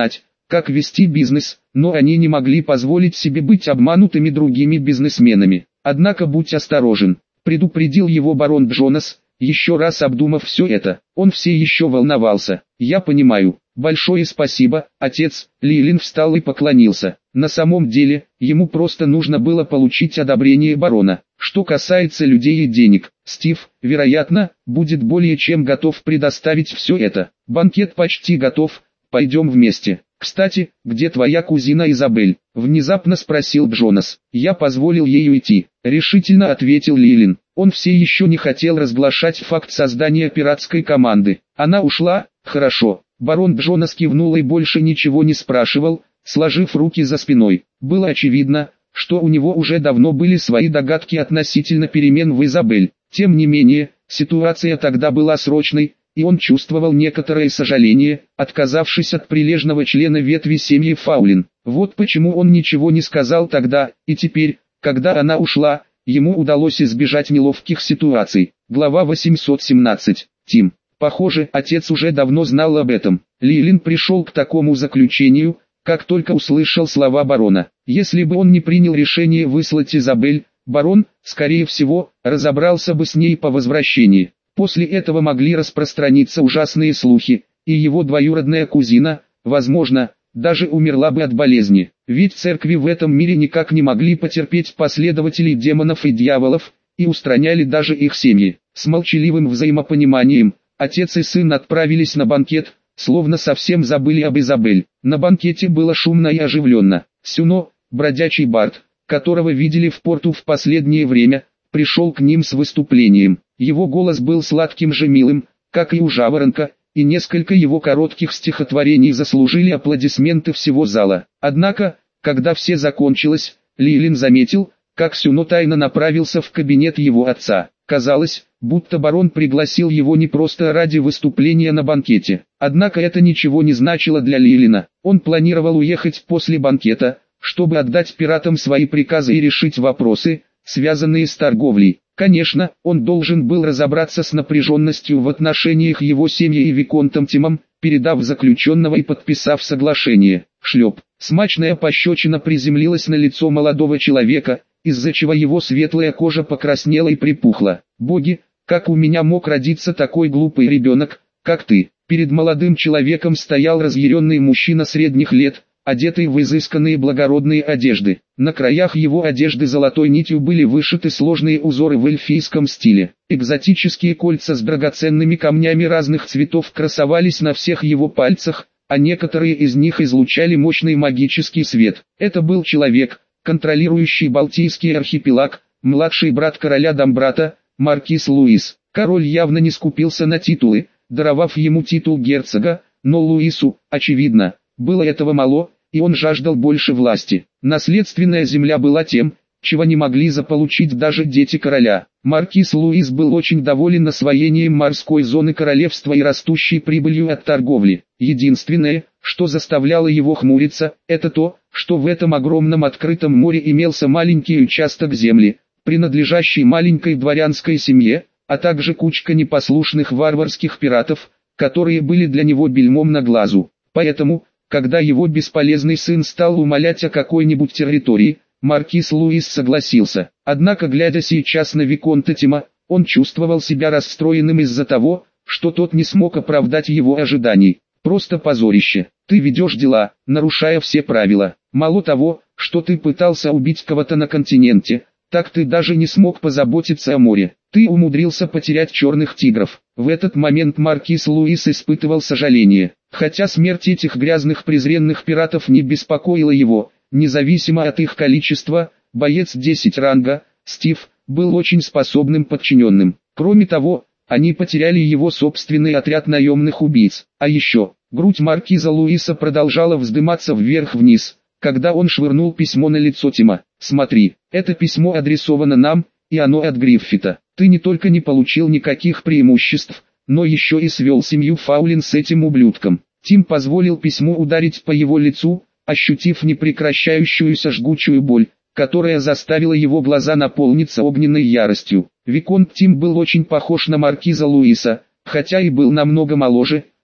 как вести бизнес, но они не могли позволить себе быть обманутыми другими бизнесменами. Однако будь осторожен, предупредил его барон Джонас, еще раз обдумав все это. Он все еще волновался. Я понимаю. Большое спасибо, отец. Лилин встал и поклонился. На самом деле, ему просто нужно было получить одобрение барона. Что касается людей и денег, Стив, вероятно, будет более чем готов предоставить все это. Банкет почти готов, пойдем вместе. Кстати, где твоя кузина Изабель? Внезапно спросил Джонас. Я позволил ей уйти, решительно ответил Лилин. Он все еще не хотел разглашать факт создания пиратской команды. Она ушла, хорошо. Барон Джонас кивнул и больше ничего не спрашивал, сложив руки за спиной. Было очевидно, что у него уже давно были свои догадки относительно перемен в Изабель. Тем не менее, ситуация тогда была срочной, и он чувствовал некоторое сожаление, отказавшись от прилежного члена ветви семьи Фаулин. Вот почему он ничего не сказал тогда, и теперь, когда она ушла, ему удалось избежать неловких ситуаций. Глава восемьсот семнадцать. Тим. Похоже, отец уже давно знал об этом. Лилин пришел к такому заключению, как только услышал слова барона. Если бы он не принял решение выслать Изабель, барон, скорее всего, разобрался бы с ней по возвращении. После этого могли распространиться ужасные слухи, и его двоюродная кузина, возможно, даже умерла бы от болезни. Ведь церкви в этом мире никак не могли потерпеть последователей демонов и дьяволов, и устраняли даже их семьи. С молчаливым взаимопониманием, отец и сын отправились на банкет, словно совсем забыли об Изабель. На банкете было шумно и оживленно. Сюно, бродячий бард, которого видели в порту в последнее время, пришел к ним с выступлением. Его голос был сладким же милым, как и у жаворонка, и несколько его коротких стихотворений заслужили аплодисменты всего зала. Однако, когда все закончилось, Лилин заметил, как Сюно тайно направился в кабинет его отца. Казалось, будто барон пригласил его не просто ради выступления на банкете. Однако это ничего не значило для Лилина. Он планировал уехать после банкета, чтобы отдать пиратам свои приказы и решить вопросы, связанные с торговлей. Конечно, он должен был разобраться с напряженностью в отношениях его семьи и Виконтом Тимом, передав заключенного и подписав соглашение. Шлеп. Смачная пощечина приземлилась на лицо молодого человека, из-за чего его светлая кожа покраснела и припухла. «Боги, как у меня мог родиться такой глупый ребенок, как ты?» Перед молодым человеком стоял разъяренный мужчина средних лет, одетый в изысканные благородные одежды. На краях его одежды золотой нитью были вышиты сложные узоры в эльфийском стиле. Экзотические кольца с драгоценными камнями разных цветов красовались на всех его пальцах, а некоторые из них излучали мощный магический свет. Это был человек, контролирующий Балтийский архипелаг, младший брат короля Домбрата, маркиз Луис. Король явно не скупился на титулы, даровав ему титул герцога, но Луису, очевидно, было этого мало, и он жаждал больше власти. Наследственная земля была тем, чего не могли заполучить даже дети короля. Маркиз Луис был очень доволен освоением морской зоны королевства и растущей прибылью от торговли. Единственное, что заставляло его хмуриться, это то, что в этом огромном открытом море имелся маленький участок земли, принадлежащий маленькой дворянской семье, а также кучка непослушных варварских пиратов, которые были для него бельмом на глазу. Поэтому, когда его бесполезный сын стал умолять о какой-нибудь территории, маркиз Луис согласился. Однако, глядя сейчас на Виконта Тима, он чувствовал себя расстроенным из-за того, что тот не смог оправдать его ожиданий. Просто позорище. Ты ведешь дела, нарушая все правила. Мало того, что ты пытался убить кого-то на континенте, так ты даже не смог позаботиться о море. Ты умудрился потерять черных тигров. В этот момент маркиз Луис испытывал сожаление. Хотя смерть этих грязных презренных пиратов не беспокоила его, независимо от их количества, боец десять ранга, Стив, был очень способным подчиненным. Кроме того, они потеряли его собственный отряд наемных убийц. А еще, грудь маркиза Луиса продолжала вздыматься вверх-вниз, когда он швырнул письмо на лицо Тима. «Смотри, это письмо адресовано нам, и оно от Гриффита. Ты не только не получил никаких преимуществ, но еще и свел семью Фаулин с этим ублюдком». Тим позволил письму ударить по его лицу, ощутив непрекращающуюся жгучую боль, которая заставила его глаза наполниться огненной яростью. Виконт Тим был очень похож на маркиза Луиса, хотя и был намного моложе,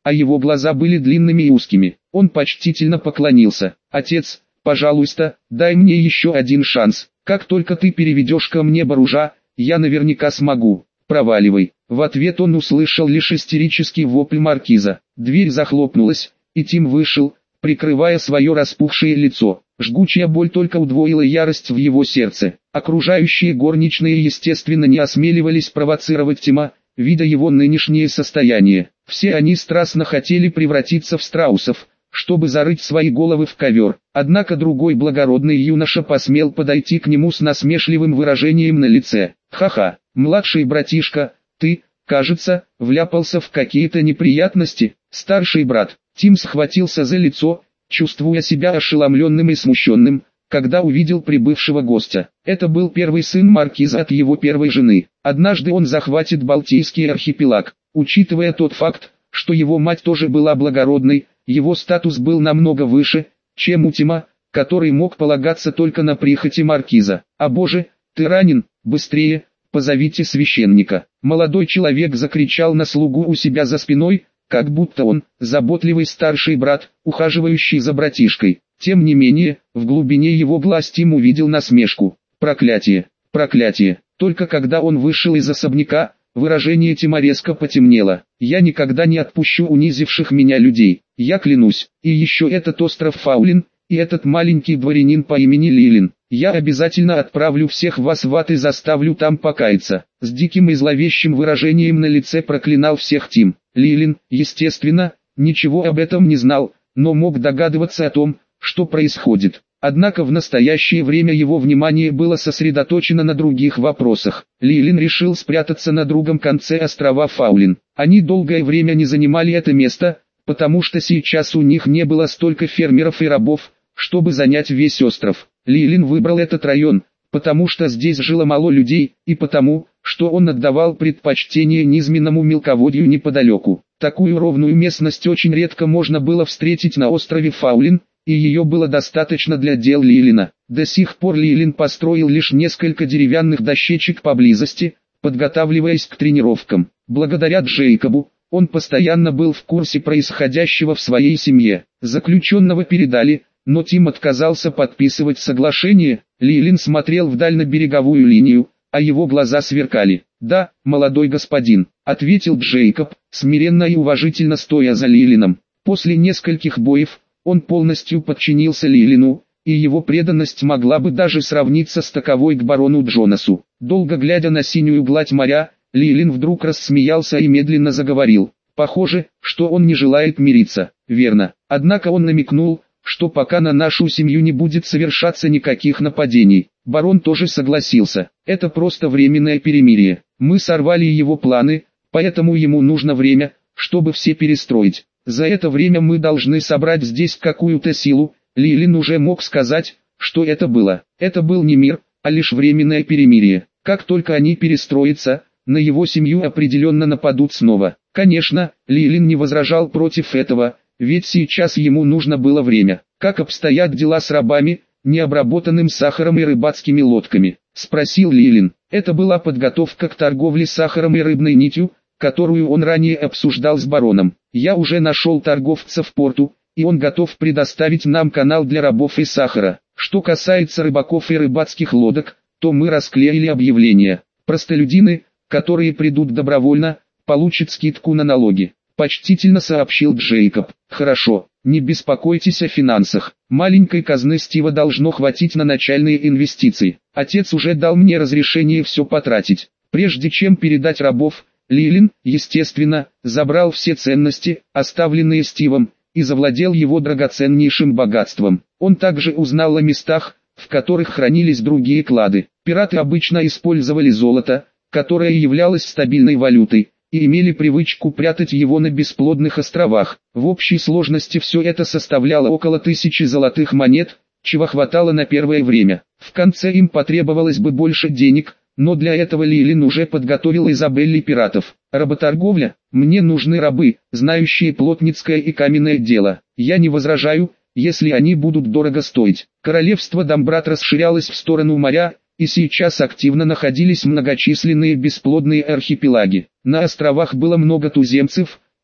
а его глаза были длинными и узкими. Он почтительно поклонился. «Отец, пожалуйста, дай мне еще один шанс. Как только ты переведешь ко мне Баружа, я наверняка смогу. Проваливай». В ответ он услышал лишь истерический вопль маркиза. Дверь захлопнулась, и Тим вышел, прикрывая свое распухшее лицо. Жгучая боль только удвоила ярость в его сердце. Окружающие горничные естественно не осмеливались провоцировать Тима, видя его нынешнее состояние. Все они страстно хотели превратиться в страусов, чтобы зарыть свои головы в ковер. Однако другой благородный юноша посмел подойти к нему с насмешливым выражением на лице. «Ха-ха, младший братишка, ты, кажется, вляпался в какие-то неприятности». Старший брат Тим схватился за лицо, чувствуя себя ошеломленным и смущенным, когда увидел прибывшего гостя. Это был первый сын маркиза от его первой жены. Однажды он захватит Балтийский архипелаг. Учитывая тот факт, что его мать тоже была благородной, его статус был намного выше, чем у Тима, который мог полагаться только на прихоти маркиза. «А боже, ты ранен, быстрее, позовите священника». Молодой человек закричал на слугу у себя за спиной, как будто он, заботливый старший брат, ухаживающий за братишкой. Тем не менее, в глубине его глаз Тим увидел насмешку. Проклятие, проклятие. Только когда он вышел из особняка, выражение Тима резко потемнело. «Я никогда не отпущу унизивших меня людей. Я клянусь. И еще этот остров Фаулин, и этот маленький дворянин по имени Лилин. Я обязательно отправлю всех вас в ад и заставлю там покаяться». С диким и зловещим выражением на лице проклинал всех Тим. Лилин, естественно, ничего об этом не знал, но мог догадываться о том, что происходит. Однако в настоящее время его внимание было сосредоточено на других вопросах. Лилин решил спрятаться на другом конце острова Фаулин. Они долгое время не занимали это место, потому что сейчас у них не было столько фермеров и рабов, чтобы занять весь остров. Лилин выбрал этот район, потому что здесь жило мало людей, и потому, что он отдавал предпочтение низменному мелководью неподалеку. Такую ровную местность очень редко можно было встретить на острове Фаулин, и ее было достаточно для дел Лилина. До сих пор Лилин построил лишь несколько деревянных дощечек поблизости, подготавливаясь к тренировкам. Благодаря Джейкобу, он постоянно был в курсе происходящего в своей семье. Заключенного передали, но Тим отказался подписывать соглашение. Лилин смотрел вдаль на береговую линию, а его глаза сверкали. «Да, молодой господин», — ответил Джейкоб, смиренно и уважительно стоя за Лилином. После нескольких боев, он полностью подчинился Лилину, и его преданность могла бы даже сравниться с таковой к барону Джонасу. Долго глядя на синюю гладь моря, Лилин вдруг рассмеялся и медленно заговорил. Похоже, что он не желает мириться. Верно. Однако он намекнул, что пока на нашу семью не будет совершаться никаких нападений. Барон тоже согласился. Это просто временное перемирие. Мы сорвали его планы, поэтому ему нужно время, чтобы все перестроить. За это время мы должны собрать здесь какую-то силу. Лилин уже мог сказать, что это было. Это был не мир, а лишь временное перемирие. Как только они перестроятся, на его семью определенно нападут снова. Конечно, Лилин не возражал против этого, ведь сейчас ему нужно было время. «Как обстоят дела с рабами, необработанным сахаром и рыбацкими лодками?» — спросил Лилин. Это была подготовка к торговле сахаром и рыбной нитью, которую он ранее обсуждал с бароном. «Я уже нашел торговца в порту, и он готов предоставить нам канал для рабов и сахара. Что касается рыбаков и рыбацких лодок, то мы расклеили объявление. Простолюдины, которые придут добровольно, получат скидку на налоги», — почтительно сообщил Джейкоб. «Хорошо, не беспокойтесь о финансах. Маленькой казны Стива должно хватить на начальные инвестиции. Отец уже дал мне разрешение все потратить. Прежде чем передать рабов, Лилин, естественно, забрал все ценности, оставленные Стивом, и завладел его драгоценнейшим богатством. Он также узнал о местах, в которых хранились другие клады. Пираты обычно использовали золото, которое являлось стабильной валютой, и имели привычку прятать его на бесплодных островах. В общей сложности все это составляло около тысячи золотых монет, чего хватало на первое время. В конце им потребовалось бы больше денег, но для этого Лилин уже подготовил Изабелли пиратов. Работорговля, мне нужны рабы, знающие плотницкое и каменное дело. Я не возражаю, если они будут дорого стоить. Королевство Домбрат расширялось в сторону моря, и сейчас активно находились многочисленные бесплодные архипелаги. На островах было много туземцев,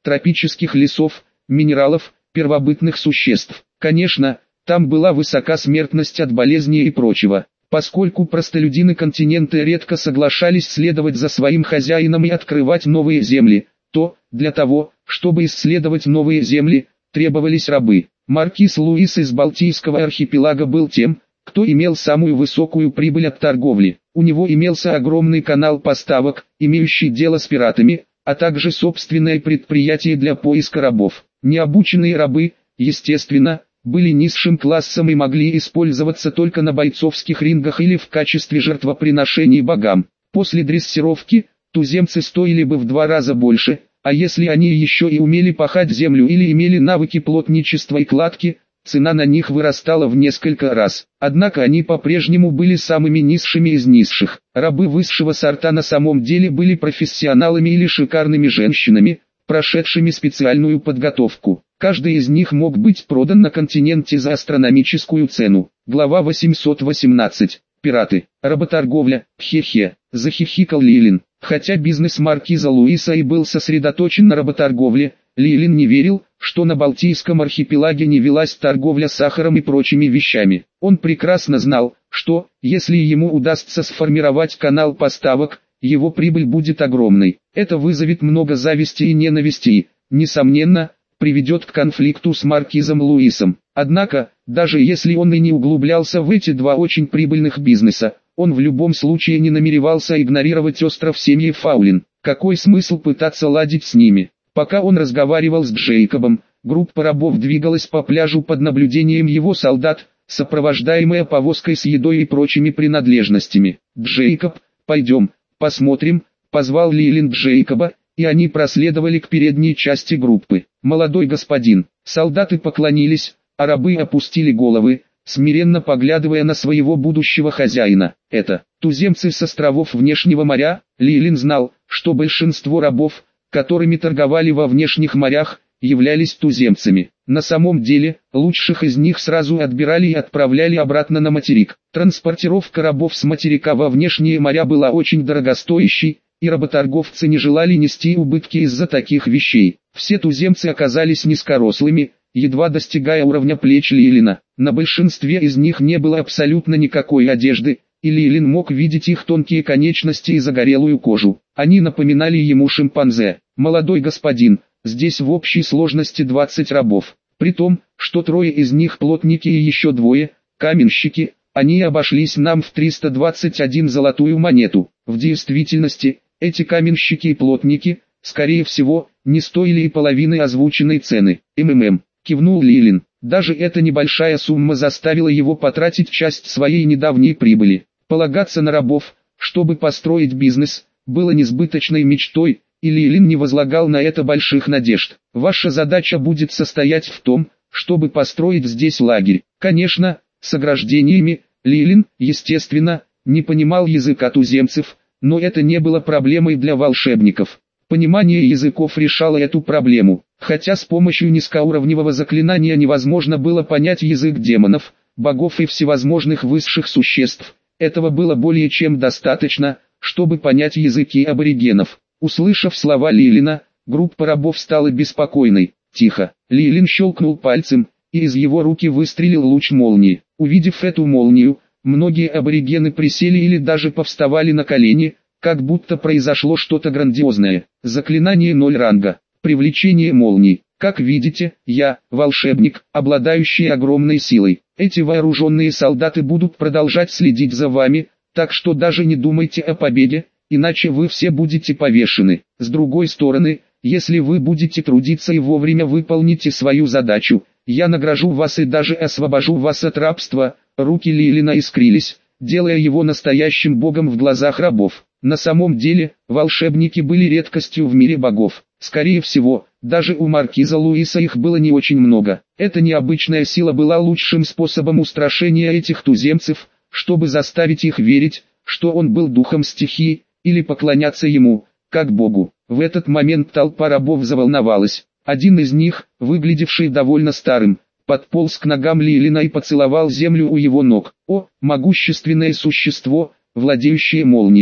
тропических лесов, минералов, первобытных существ. Конечно, там была высока смертность от болезней и прочего. Поскольку простолюдины континента редко соглашались следовать за своим хозяином и открывать новые земли, то, для того, чтобы исследовать новые земли, требовались рабы. Маркиз Луис из Балтийского архипелага был тем, кто имел самую высокую прибыль от торговли. У него имелся огромный канал поставок, имеющий дело с пиратами, а также собственное предприятие для поиска рабов. Необученные рабы, естественно, были низшим классом и могли использоваться только на бойцовских рингах или в качестве жертвоприношений богам. После дрессировки, туземцы стоили бы в два раза больше, а если они еще и умели пахать землю или имели навыки плотничества и кладки, цена на них вырастала в несколько раз. Однако они по-прежнему были самыми низшими из низших. Рабы высшего сорта на самом деле были профессионалами или шикарными женщинами, прошедшими специальную подготовку. Каждый из них мог быть продан на континенте за астрономическую цену. Глава восемьсот восемнадцать. Пираты. Работорговля. Хе-хе. Захихикал Лилин. Хотя бизнес маркиза Луиса и был сосредоточен на работорговле, Лилин не верил, что на Балтийском архипелаге не велась торговля сахаром и прочими вещами. Он прекрасно знал, что, если ему удастся сформировать канал поставок, его прибыль будет огромной. Это вызовет много зависти и ненависти и, несомненно, приведет к конфликту с маркизом Луисом. Однако, даже если он и не углублялся в эти два очень прибыльных бизнеса, он в любом случае не намеревался игнорировать остров семьи Фаулин. Какой смысл пытаться ладить с ними? Пока он разговаривал с Джейкобом, группа рабов двигалась по пляжу под наблюдением его солдат, сопровождаемая повозкой с едой и прочими принадлежностями. «Джейкоб, пойдем, посмотрим», — позвал Лилин Джейкоба, и они проследовали к передней части группы. «Молодой господин». Солдаты поклонились, а рабы опустили головы, смиренно поглядывая на своего будущего хозяина. Это туземцы с островов внешнего моря. Лилин знал, что большинство рабов, которыми торговали во внешних морях, являлись туземцами. На самом деле, лучших из них сразу отбирали и отправляли обратно на материк. Транспортировка рабов с материка во внешние моря была очень дорогостоящей, и работорговцы не желали нести убытки из-за таких вещей. Все туземцы оказались низкорослыми, едва достигая уровня плеч Лилина. На большинстве из них не было абсолютно никакой одежды, и Лилин мог видеть их тонкие конечности и загорелую кожу. Они напоминали ему шимпанзе. «Молодой господин, здесь в общей сложности двадцать рабов. При том, что трое из них плотники и еще двое – каменщики, они обошлись нам в триста двадцать одну золотую монету. В действительности, эти каменщики и плотники, скорее всего, не стоили и половины озвученной цены». «МММ», кивнул Лилин. Даже эта небольшая сумма заставила его потратить часть своей недавней прибыли. Полагаться на рабов, чтобы построить бизнес, было несбыточной мечтой, и Лилин не возлагал на это больших надежд. «Ваша задача будет состоять в том, чтобы построить здесь лагерь». Конечно, с ограждениями. Лилин, естественно, не понимал языка туземцев, но это не было проблемой для волшебников. Понимание языков решало эту проблему. Хотя с помощью низкоуровневого заклинания невозможно было понять язык демонов, богов и всевозможных высших существ, этого было более чем достаточно, чтобы понять языки аборигенов. Услышав слова Лилина, группа рабов стала беспокойной. «Тихо!» Лилин щелкнул пальцем, и из его руки выстрелил луч молнии. Увидев эту молнию, многие аборигены присели или даже повставали на колени, как будто произошло что-то грандиозное. Заклинание ноль ранга. Привлечение молний. Как видите, я – волшебник, обладающий огромной силой. Эти вооруженные солдаты будут продолжать следить за вами, так что даже не думайте о победе, иначе вы все будете повешены. С другой стороны, если вы будете трудиться и вовремя выполните свою задачу, я награжу вас и даже освобожу вас от рабства». Руки Лилина искрились, делая его настоящим богом в глазах рабов. На самом деле, волшебники были редкостью в мире богов. Скорее всего, даже у маркиза Луиса их было не очень много. Эта необычная сила была лучшим способом устрашения этих туземцев, чтобы заставить их верить, что он был духом стихии, или поклоняться ему, как богу. В этот момент толпа рабов заволновалась. Один из них, выглядевший довольно старым, подполз к ногам Лилина и поцеловал землю у его ног. «О, могущественное существо, владеющее молниями!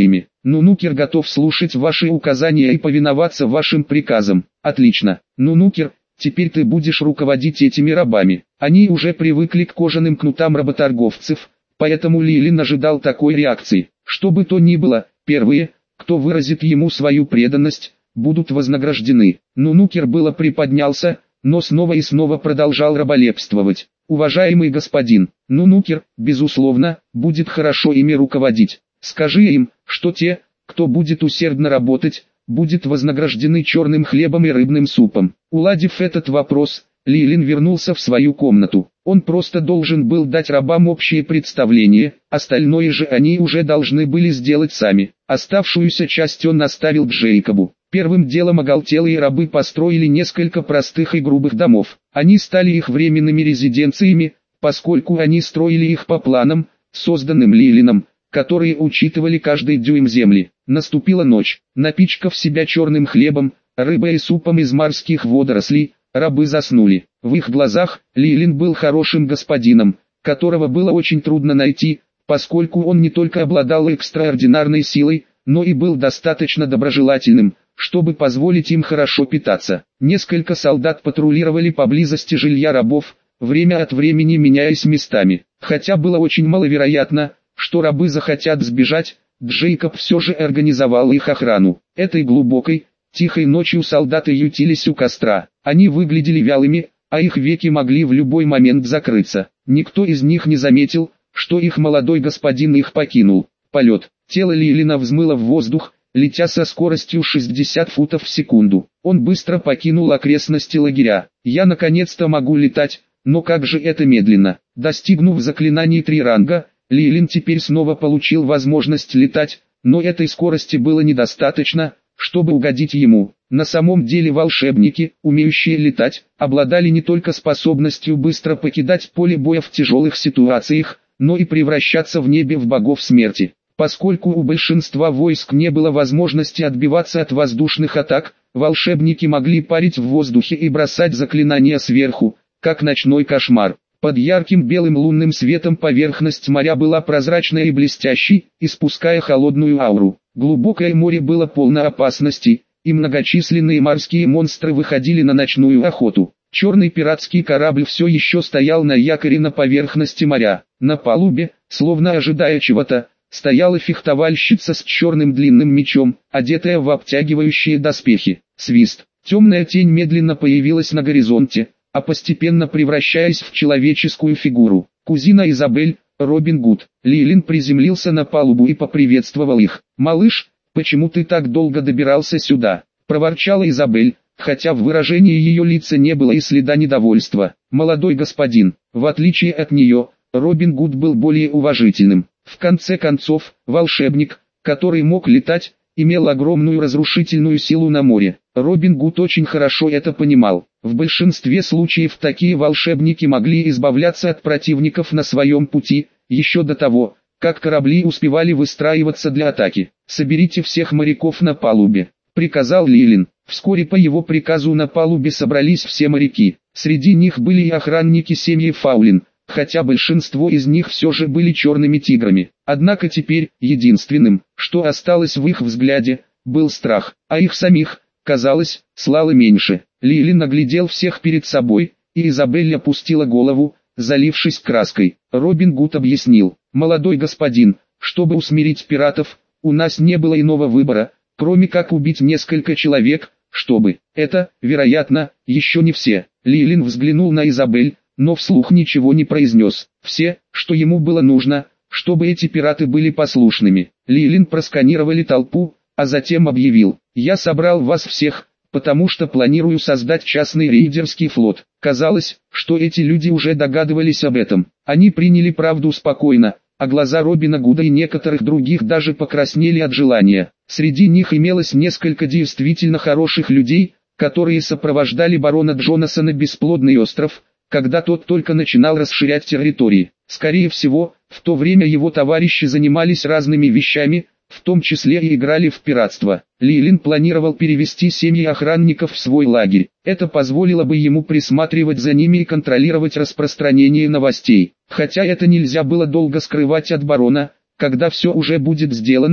Нунукер готов слушать ваши указания и повиноваться вашим приказам. Отлично. Нунукер, теперь ты будешь руководить этими рабами. Они уже привыкли к кожаным кнутам работорговцев, поэтому Лилин ожидал такой реакции. Что бы то ни было, первые, кто выразит ему свою преданность, будут вознаграждены. Нунукер было приподнялся, но снова и снова продолжал раболепствовать. Уважаемый господин, Нунукер, безусловно, будет хорошо ими руководить. Скажи им, что те, кто будет усердно работать, будет вознаграждены черным хлебом и рыбным супом. Уладив этот вопрос, Лилин вернулся в свою комнату. Он просто должен был дать рабам общее представление, остальное же они уже должны были сделать сами. Оставшуюся часть он оставил Джейкобу. Первым делом оголтелые рабы построили несколько простых и грубых домов. Они стали их временными резиденциями, поскольку они строили их по планам, созданным Лилином, которые учитывали каждый дюйм земли. Наступила ночь. Напичкав себя черным хлебом, рыбой и супом из морских водорослей, рабы заснули. В их глазах Лилин был хорошим господином, которого было очень трудно найти, поскольку он не только обладал экстраординарной силой, но и был достаточно доброжелательным, чтобы позволить им хорошо питаться. Несколько солдат патрулировали поблизости жилья рабов, время от времени меняясь местами. Хотя было очень маловероятно, что рабы захотят сбежать, Джейкоб все же организовал их охрану. Этой глубокой, тихой ночью солдаты ютились у костра. Они выглядели вялыми, а их веки могли в любой момент закрыться. Никто из них не заметил, что их молодой господин их покинул. Полет. Тело Лилина взмыло в воздух, летя со скоростью шестьдесят футов в секунду. Он быстро покинул окрестности лагеря. «Я наконец-то могу летать, но как же это медленно». Достигнув заклинаний три ранга, Лилин теперь снова получил возможность летать, но этой скорости было недостаточно, чтобы угодить ему. На самом деле волшебники, умеющие летать, обладали не только способностью быстро покидать поле боя в тяжелых ситуациях, но и превращаться в небе в богов смерти. Поскольку у большинства войск не было возможности отбиваться от воздушных атак, волшебники могли парить в воздухе и бросать заклинания сверху, как ночной кошмар. Под ярким белым лунным светом поверхность моря была прозрачной и блестящей, испуская холодную ауру. Глубокое море было полно опасностей, и многочисленные морские монстры выходили на ночную охоту. Черный пиратский корабль все еще стоял на якоре на поверхности моря. На палубе, словно ожидая чего-то, стояла фехтовальщица с черным длинным мечом, одетая в обтягивающие доспехи. Свист. Темная тень медленно появилась на горизонте, а постепенно превращаясь в человеческую фигуру. Кузина Изабель, Робин Гуд. Лилин приземлился на палубу и поприветствовал их. «Малыш, почему ты так долго добирался сюда?» – проворчала Изабель, хотя в выражении ее лица не было и следа недовольства. «Молодой господин». В отличие от нее, Робин Гуд был более уважительным. В конце концов, волшебник, который мог летать, имел огромную разрушительную силу на море. Робин Гуд очень хорошо это понимал. В большинстве случаев такие волшебники могли избавляться от противников на своем пути, еще до того, как корабли успевали выстраиваться для атаки. «Соберите всех моряков на палубе», — приказал Лилин. Вскоре по его приказу на палубе собрались все моряки. Среди них были и охранники семьи Фаулин, хотя большинство из них все же были черными тиграми. Однако теперь, единственным, что осталось в их взгляде, был страх, а их самих, казалось, слало меньше. Лилин оглядел всех перед собой, и Изабель опустила голову, залившись краской. Робин Гуд объяснил: «Молодой господин, чтобы усмирить пиратов, у нас не было иного выбора, кроме как убить несколько человек, чтобы... Это, вероятно, еще не все». Лилин взглянул на Изабель, но вслух ничего не произнес. Все, что ему было нужно, чтобы эти пираты были послушными. Лилин просканировали толпу, а затем объявил: «Я собрал вас всех, потому что планирую создать частный рейдерский флот». Казалось, что эти люди уже догадывались об этом. Они приняли правду спокойно, а глаза Робина Гуда и некоторых других даже покраснели от желания. Среди них имелось несколько действительно хороших людей, которые сопровождали барона Джонаса на бесплодный остров, когда тот только начинал расширять территории. Скорее всего, в то время его товарищи занимались разными вещами, в том числе и играли в пиратство. Лилин планировал перевести семьи охранников в свой лагерь. Это позволило бы ему присматривать за ними и контролировать распространение новостей. Хотя это нельзя было долго скрывать от барона, когда все уже будет сделано,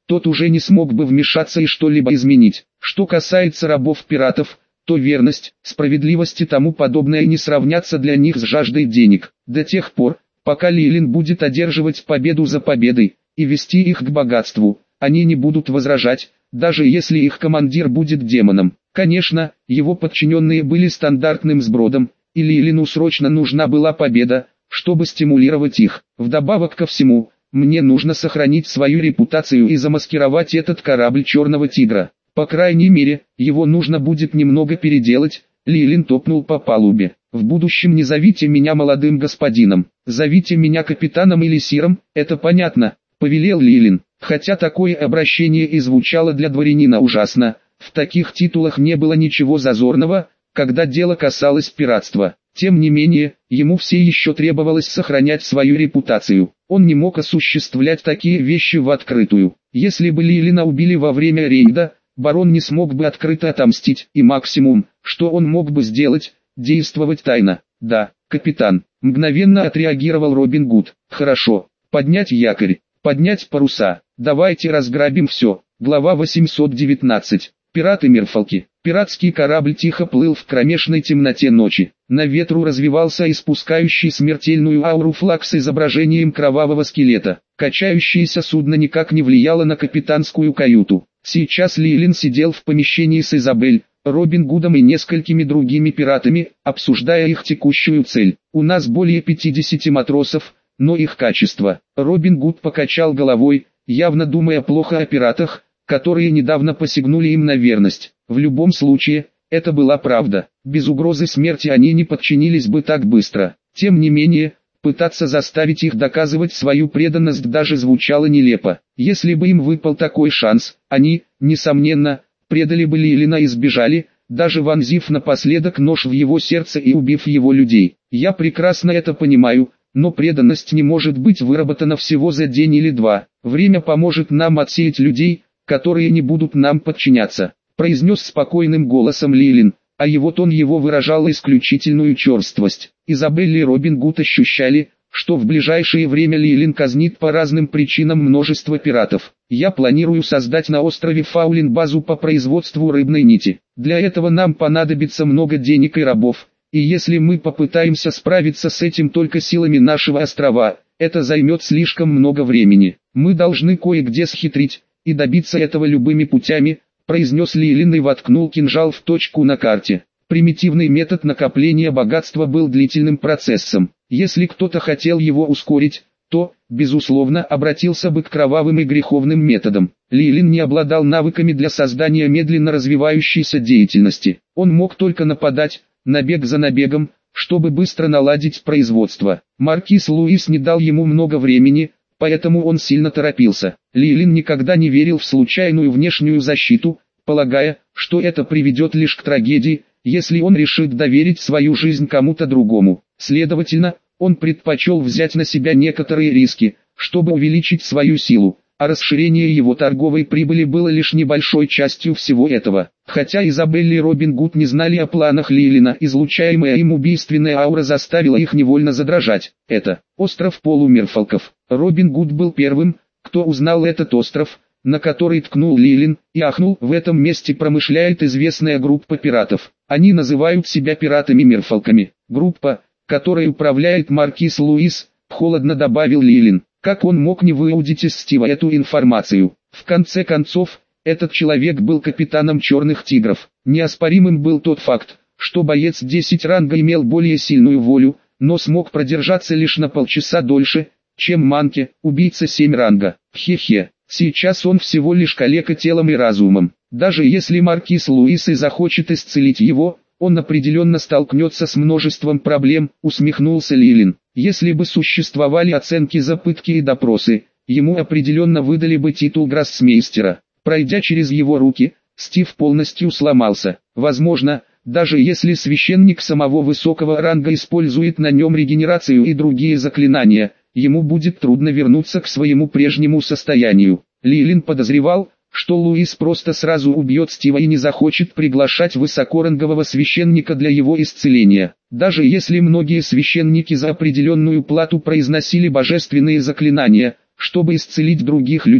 тот уже не смог бы вмешаться и что-либо изменить. Что касается рабов-пиратов, то верность, справедливость и тому подобное не сравнятся для них с жаждой денег. До тех пор, пока Лилин будет одерживать победу за победой и вести их к богатству, они не будут возражать, даже если их командир будет демоном. Конечно, его подчиненные были стандартным сбродом, и Лилину срочно нужна была победа, чтобы стимулировать их. Вдобавок ко всему, мне нужно сохранить свою репутацию и замаскировать этот корабль Черного Тигра. По крайней мере, его нужно будет немного переделать. Лилин топнул по палубе. В будущем не зовите меня молодым господином, зовите меня капитаном или сиром, это понятно, повелел Лилин. Хотя такое обращение и звучало для дворянина ужасно, в таких титулах не было ничего зазорного, когда дело касалось пиратства. Тем не менее, ему все еще требовалось сохранять свою репутацию. Он не мог осуществлять такие вещи в открытую. Если бы Лилина убили во время рейда, барон не смог бы открыто отомстить, и максимум, что он мог бы сделать, действовать тайно. Да, капитан, мгновенно отреагировал Робин Гуд. Хорошо, поднять якорь, поднять паруса, давайте разграбим все. Глава восемьсот девятнадцать. Пираты-мерфалки. Пиратский корабль тихо плыл в кромешной темноте ночи. На ветру развивался испускающий смертельную ауру флаг с изображением кровавого скелета. Качающееся судно никак не влияло на капитанскую каюту. Сейчас Лилин сидел в помещении с Изабель, Робин Гудом и несколькими другими пиратами, обсуждая их текущую цель. У нас более пятидесяти матросов, но их качество. Робин Гуд покачал головой, явно думая плохо о пиратах, которые недавно посягнули им на верность. В любом случае, это была правда. Без угрозы смерти они не подчинились бы так быстро. Тем не менее, пытаться заставить их доказывать свою преданность даже звучало нелепо. Если бы им выпал такой шанс, они, несомненно, предали бы Лилина и сбежали, даже вонзив напоследок нож в его сердце и убив его людей. Я прекрасно это понимаю, но преданность не может быть выработана всего за день или два. Время поможет нам отсеять людей, которые не будут нам подчиняться, произнес спокойным голосом Лилин, а его тон его выражал исключительную черствость. Изабель и Робин Гуд ощущали, что в ближайшее время Лилин казнит по разным причинам множество пиратов. Я планирую создать на острове Фаулин базу по производству рыбной нити. Для этого нам понадобится много денег и рабов, и если мы попытаемся справиться с этим только силами нашего острова, это займет слишком много времени. Мы должны кое-где схитрить и добиться этого любыми путями, произнес Лилин и воткнул кинжал в точку на карте. Примитивный метод накопления богатства был длительным процессом. Если кто-то хотел его ускорить, то, безусловно, обратился бы к кровавым и греховным методам. Лилин не обладал навыками для создания медленно развивающейся деятельности. Он мог только нападать, набег за набегом, чтобы быстро наладить производство. Маркиз Луис не дал ему много времени, поэтому он сильно торопился. Лилин никогда не верил в случайную внешнюю защиту, полагая, что это приведет лишь к трагедии, если он решит доверить свою жизнь кому-то другому. Следовательно, он предпочел взять на себя некоторые риски, чтобы увеличить свою силу, а расширение его торговой прибыли было лишь небольшой частью всего этого. Хотя Изабель и Робин Гуд не знали о планах Лилина, излучаемая им убийственная аура заставила их невольно задрожать. Это остров полумерфалков. Робин Гуд был первым, кто узнал этот остров, на который ткнул Лилин, и ахнул. В этом месте промышляет известная группа пиратов. Они называют себя пиратами-мерфалками. Группа, которой управляет маркиз Луис, холодно добавил Лилин. Как он мог не выудить из Стива эту информацию? В конце концов, этот человек был капитаном Черных Тигров. Неоспоримым был тот факт, что боец десять ранга имел более сильную волю, но смог продержаться лишь на полчаса дольше, чем Манки, убийца семь ранга. Хе-хе, сейчас он всего лишь калека телом и разумом. Даже если маркиз Луис и захочет исцелить его, он определенно столкнется с множеством проблем, усмехнулся Лилин. Если бы существовали оценки за пытки и допросы, ему определенно выдали бы титул гроссмейстера. Пройдя через его руки, Стив полностью сломался. Возможно, даже если священник самого высокого ранга использует на нем регенерацию и другие заклинания, ему будет трудно вернуться к своему прежнему состоянию. Лилин подозревал, что Луис просто сразу убьет Стива и не захочет приглашать высокорангового священника для его исцеления. Даже если многие священники за определенную плату произносили божественные заклинания, чтобы исцелить других людей,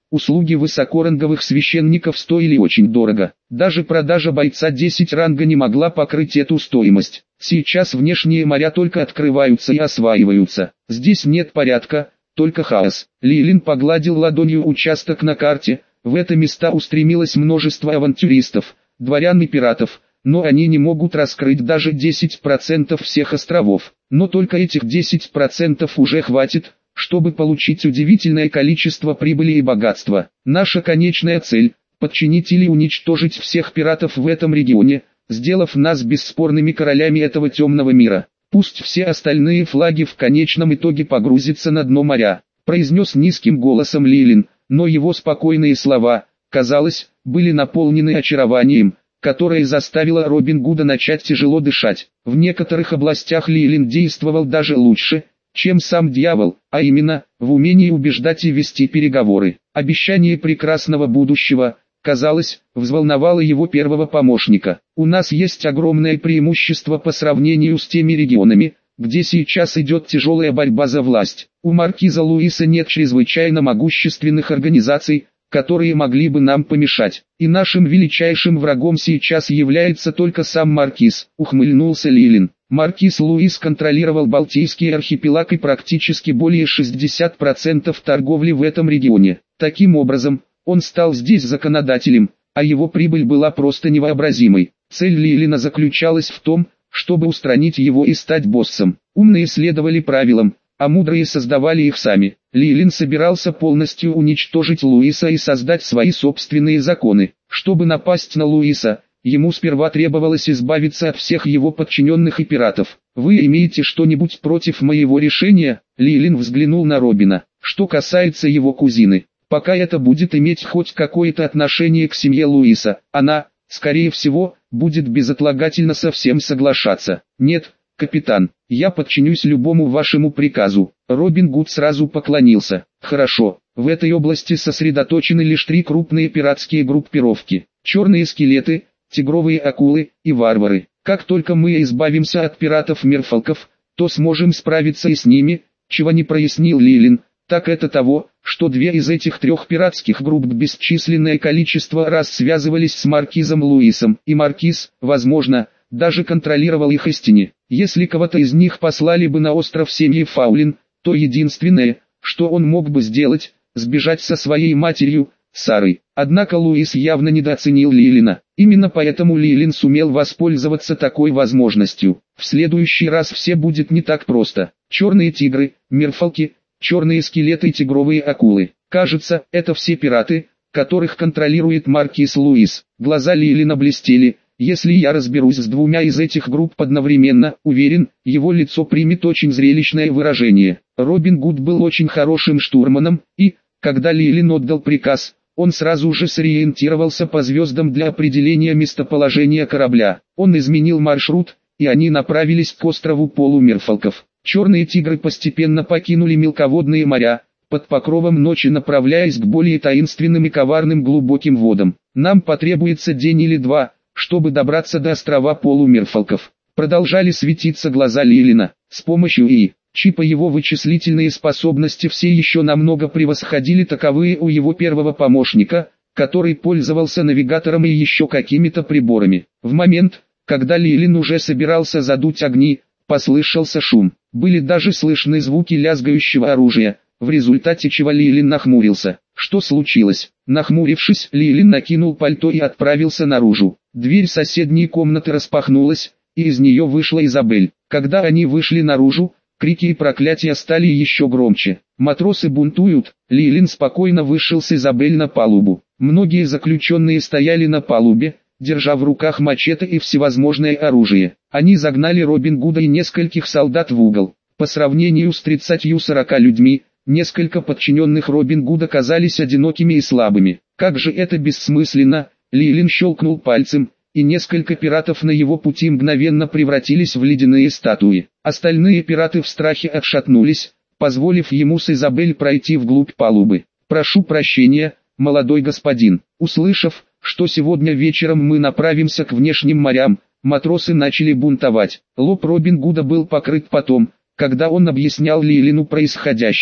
услуги высокоранговых священников стоили очень дорого. Даже продажа бойца десять ранга не могла покрыть эту стоимость. Сейчас внешние моря только открываются и осваиваются. Здесь нет порядка, только хаос. Лилин погладил ладонью участок на карте. В это места устремилось множество авантюристов, дворян и пиратов, но они не могут раскрыть даже десять процентов всех островов. Но только этих десять процентов уже хватит, чтобы получить удивительное количество прибыли и богатства. Наша конечная цель – подчинить или уничтожить всех пиратов в этом регионе, сделав нас бесспорными королями этого темного мира. Пусть все остальные флаги в конечном итоге погрузятся на дно моря, произнес низким голосом Лилин, но его спокойные слова, казалось, были наполнены очарованием, которое заставило Робин Гуда начать тяжело дышать. В некоторых областях Лилин действовал даже лучше, чем сам дьявол, а именно, в умении убеждать и вести переговоры. Обещание прекрасного будущего, казалось, взволновало его первого помощника. У нас есть огромное преимущество по сравнению с теми регионами, где сейчас идет тяжелая борьба за власть. У маркиза Луиса нет чрезвычайно могущественных организаций, которые могли бы нам помешать. И нашим величайшим врагом сейчас является только сам маркиз, ухмыльнулся Лилин. Маркиз Луис контролировал Балтийский архипелаг и практически более шестидесяти процентов торговли в этом регионе. Таким образом, он стал здесь законодателем, а его прибыль была просто невообразимой. Цель Лилина заключалась в том, чтобы устранить его и стать боссом. Умные следовали правилам, а мудрые создавали их сами. Лилин собирался полностью уничтожить Луиса и создать свои собственные законы. Чтобы напасть на Луиса, ему сперва требовалось избавиться от всех его подчиненных и пиратов. «Вы имеете что-нибудь против моего решения?» Лилин взглянул на Робина. «Что касается его кузины, пока это будет иметь хоть какое-то отношение к семье Луиса, она, скорее всего, будет безотлагательно со всем соглашаться». «Нет, капитан, я подчинюсь любому вашему приказу». Робин Гуд сразу поклонился. «Хорошо, в этой области сосредоточены лишь три крупные пиратские группировки. Черные скелеты, тигровые акулы и варвары. Как только мы избавимся от пиратов-мерфолков, то сможем справиться и с ними, чего не прояснил Лилин. Так это того, что две из этих трех пиратских групп бесчисленное количество раз связывались с маркизом Луисом, и маркиз, возможно, даже контролировал их истине. Если кого-то из них послали бы на остров семьи Фаулин, то единственное, что он мог бы сделать, сбежать со своей матерью, Сарой. Однако Луис явно недооценил Лилина. Именно поэтому Лилин сумел воспользоваться такой возможностью. В следующий раз все будет не так просто. Черные тигры, мерфолки, черные скелеты и тигровые акулы. Кажется, это все пираты, которых контролирует маркиз Луис. Глаза Лилина блестели. Если я разберусь с двумя из этих групп одновременно, уверен, его лицо примет очень зрелищное выражение. Робин Гуд был очень хорошим штурманом, и, когда Лилин отдал приказ, он сразу же сориентировался по звездам для определения местоположения корабля. Он изменил маршрут, и они направились к острову полумерфолков. Черные тигры постепенно покинули мелководные моря, под покровом ночи направляясь к более таинственным и коварным глубоким водам. Нам потребуется день или два, чтобы добраться до острова полумерфолков. Продолжали светиться глаза Лилина. С помощью И. Чипа его вычислительные способности все еще намного превосходили таковые у его первого помощника, который пользовался навигатором и еще какими-то приборами. В момент, когда Лилин уже собирался задуть огни, послышался шум. Были даже слышны звуки лязгающего оружия, в результате чего Лилин нахмурился. Что случилось? Нахмурившись, Лилин накинул пальто и отправился наружу. Дверь соседней комнаты распахнулась, и из нее вышла Изабель. Когда они вышли наружу, крики и проклятия стали еще громче. Матросы бунтуют. Лилин спокойно вышел с Изабель на палубу. Многие заключенные стояли на палубе, держа в руках мачете и всевозможное оружие. Они загнали Робин Гуда и нескольких солдат в угол. По сравнению с тридцатью-сорока людьми, несколько подчиненных Робин Гуда казались одинокими и слабыми. Как же это бессмысленно! Лилин щелкнул пальцем, и несколько пиратов на его пути мгновенно превратились в ледяные статуи. Остальные пираты в страхе отшатнулись, позволив ему с Изабель пройти вглубь палубы. «Прошу прощения, молодой господин». Услышав, что сегодня вечером мы направимся к внешним морям, матросы начали бунтовать. Лоб Робин Гуда был покрыт потом, когда он объяснял Лилину происходящее.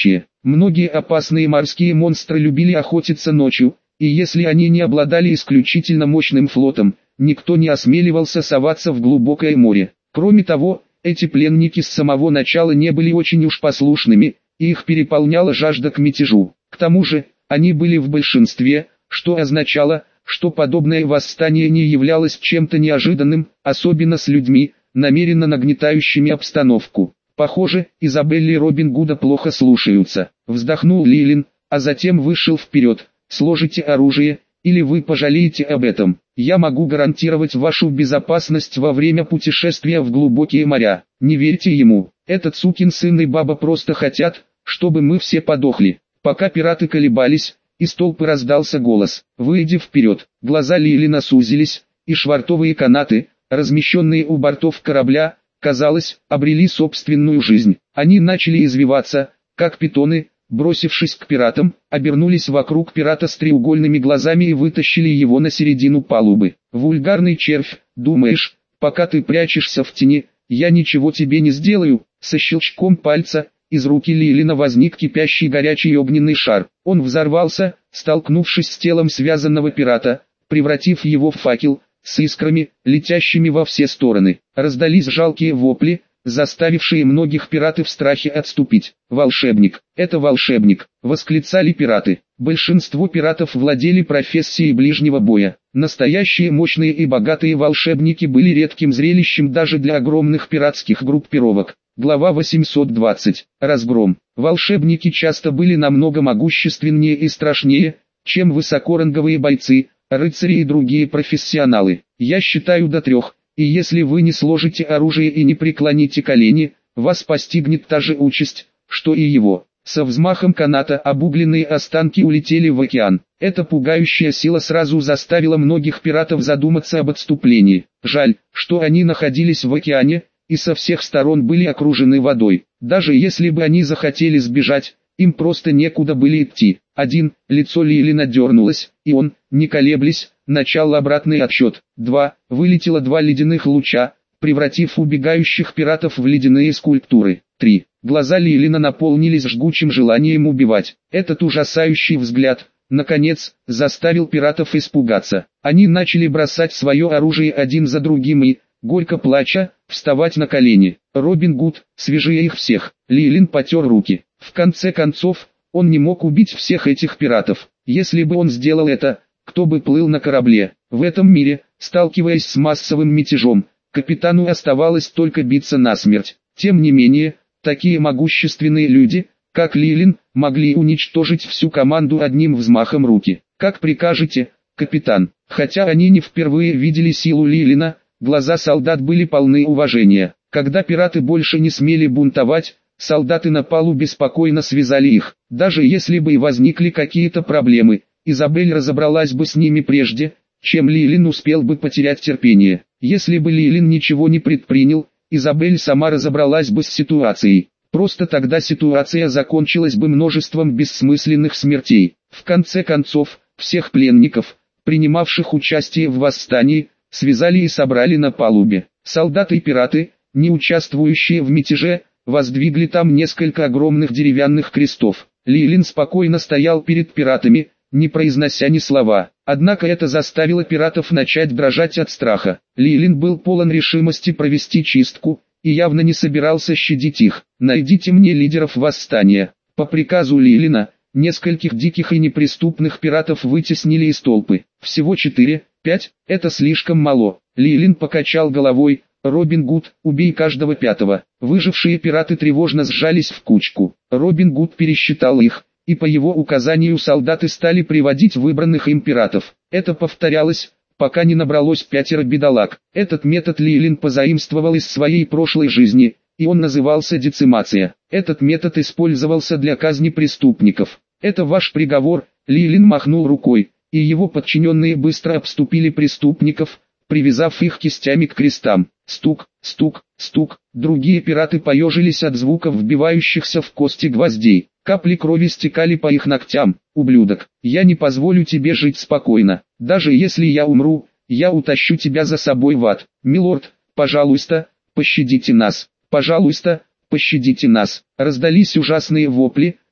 Многие опасные морские монстры любили охотиться ночью, и если они не обладали исключительно мощным флотом, никто не осмеливался соваться в глубокое море. Кроме того, эти пленники с самого начала не были очень уж послушными, и их переполняла жажда к мятежу. К тому же, они были в большинстве, что означало, что подобное восстание не являлось чем-то неожиданным, особенно с людьми, намеренно нагнетающими обстановку. Похоже, Изабелли и Робин Гуда плохо слушаются. Вздохнул Лилин, а затем вышел вперед. Сложите оружие, или вы пожалеете об этом. Я могу гарантировать вашу безопасность во время путешествия в глубокие моря. Не верьте ему. Этот сукин сын и баба просто хотят, чтобы мы все подохли. Пока пираты колебались, из толпы раздался голос. Выйди вперед. Глаза Лилина сузились, и швартовые канаты, размещенные у бортов корабля, казалось, обрели собственную жизнь. Они начали извиваться, как питоны, бросившись к пиратам, обернулись вокруг пирата с треугольными глазами и вытащили его на середину палубы. «Вульгарный червь, думаешь, пока ты прячешься в тени, я ничего тебе не сделаю?» Со щелчком пальца, из руки Лилина возник кипящий горячий огненный шар. Он взорвался, столкнувшись с телом связанного пирата, превратив его в факел, с искрами, летящими во все стороны. Раздались жалкие вопли, заставившие многих пиратов в страхе отступить. «Волшебник! Это волшебник!» — восклицали пираты. Большинство пиратов владели профессией ближнего боя. Настоящие мощные и богатые волшебники были редким зрелищем даже для огромных пиратских группировок. Глава восемьсот двадцать. Разгром. Волшебники часто были намного могущественнее и страшнее, чем высокоранговые бойцы, рыцари и другие профессионалы. Я считаю до трех, и если вы не сложите оружие и не преклоните колени, вас постигнет та же участь, что и его. Со взмахом каната обугленные останки улетели в океан. Эта пугающая сила сразу заставила многих пиратов задуматься об отступлении. Жаль, что они находились в океане, и со всех сторон были окружены водой. Даже если бы они захотели сбежать, им просто некуда было идти. Один, лицо Лилина дернулось, и он, не колеблясь, начал обратный отсчет. Два, вылетело два ледяных луча, превратив убегающих пиратов в ледяные скульптуры. Три, глаза Лилина наполнились жгучим желанием убивать. Этот ужасающий взгляд, наконец, заставил пиратов испугаться. Они начали бросать свое оружие один за другим и, горько плача, вставать на колени. Робин Гуд, свяжи их всех. Лилин потер руки. В конце концов, он не мог убить всех этих пиратов. Если бы он сделал это, кто бы плыл на корабле? В этом мире, сталкиваясь с массовым мятежом, капитану оставалось только биться насмерть. Тем не менее, такие могущественные люди, как Лилин, могли уничтожить всю команду одним взмахом руки. «Как прикажете, капитан?» Хотя они не впервые видели силу Лилина, глаза солдат были полны уважения. Когда пираты больше не смели бунтовать, солдаты на палубе спокойно связали их. Даже если бы и возникли какие-то проблемы, Изабель разобралась бы с ними прежде, чем Лилин успел бы потерять терпение. Если бы Лилин ничего не предпринял, Изабель сама разобралась бы с ситуацией. Просто тогда ситуация закончилась бы множеством бессмысленных смертей. В конце концов, всех пленников, принимавших участие в восстании, связали и собрали на палубе. Солдаты и пираты, не участвующие в мятеже, воздвигли там несколько огромных деревянных крестов. Лилин спокойно стоял перед пиратами, не произнося ни слова. Однако это заставило пиратов начать дрожать от страха. Лилин был полон решимости провести чистку, и явно не собирался щадить их. «Найдите мне лидеров восстания». По приказу Лилина, нескольких диких и неприступных пиратов вытеснили из толпы. Всего четыре, пять, это слишком мало. Лилин покачал головой. «Робин Гуд, убей каждого пятого». Выжившие пираты тревожно сжались в кучку. Робин Гуд пересчитал их, и по его указанию солдаты стали приводить выбранных им пиратов. Это повторялось, пока не набралось пятеро бедолаг. Этот метод Лилин позаимствовал из своей прошлой жизни, и он назывался децимация. Этот метод использовался для казни преступников. «Это ваш приговор», Лилин махнул рукой, и его подчиненные быстро обступили преступников, привязав их кистями к крестам. Стук, стук, стук. Другие пираты поежились от звуков вбивающихся в кости гвоздей. Капли крови стекали по их ногтям. «Ублюдок, я не позволю тебе жить спокойно. Даже если я умру, я утащу тебя за собой в ад. Милорд, пожалуйста, пощадите нас. Пожалуйста, пощадите нас». Раздались ужасные вопли,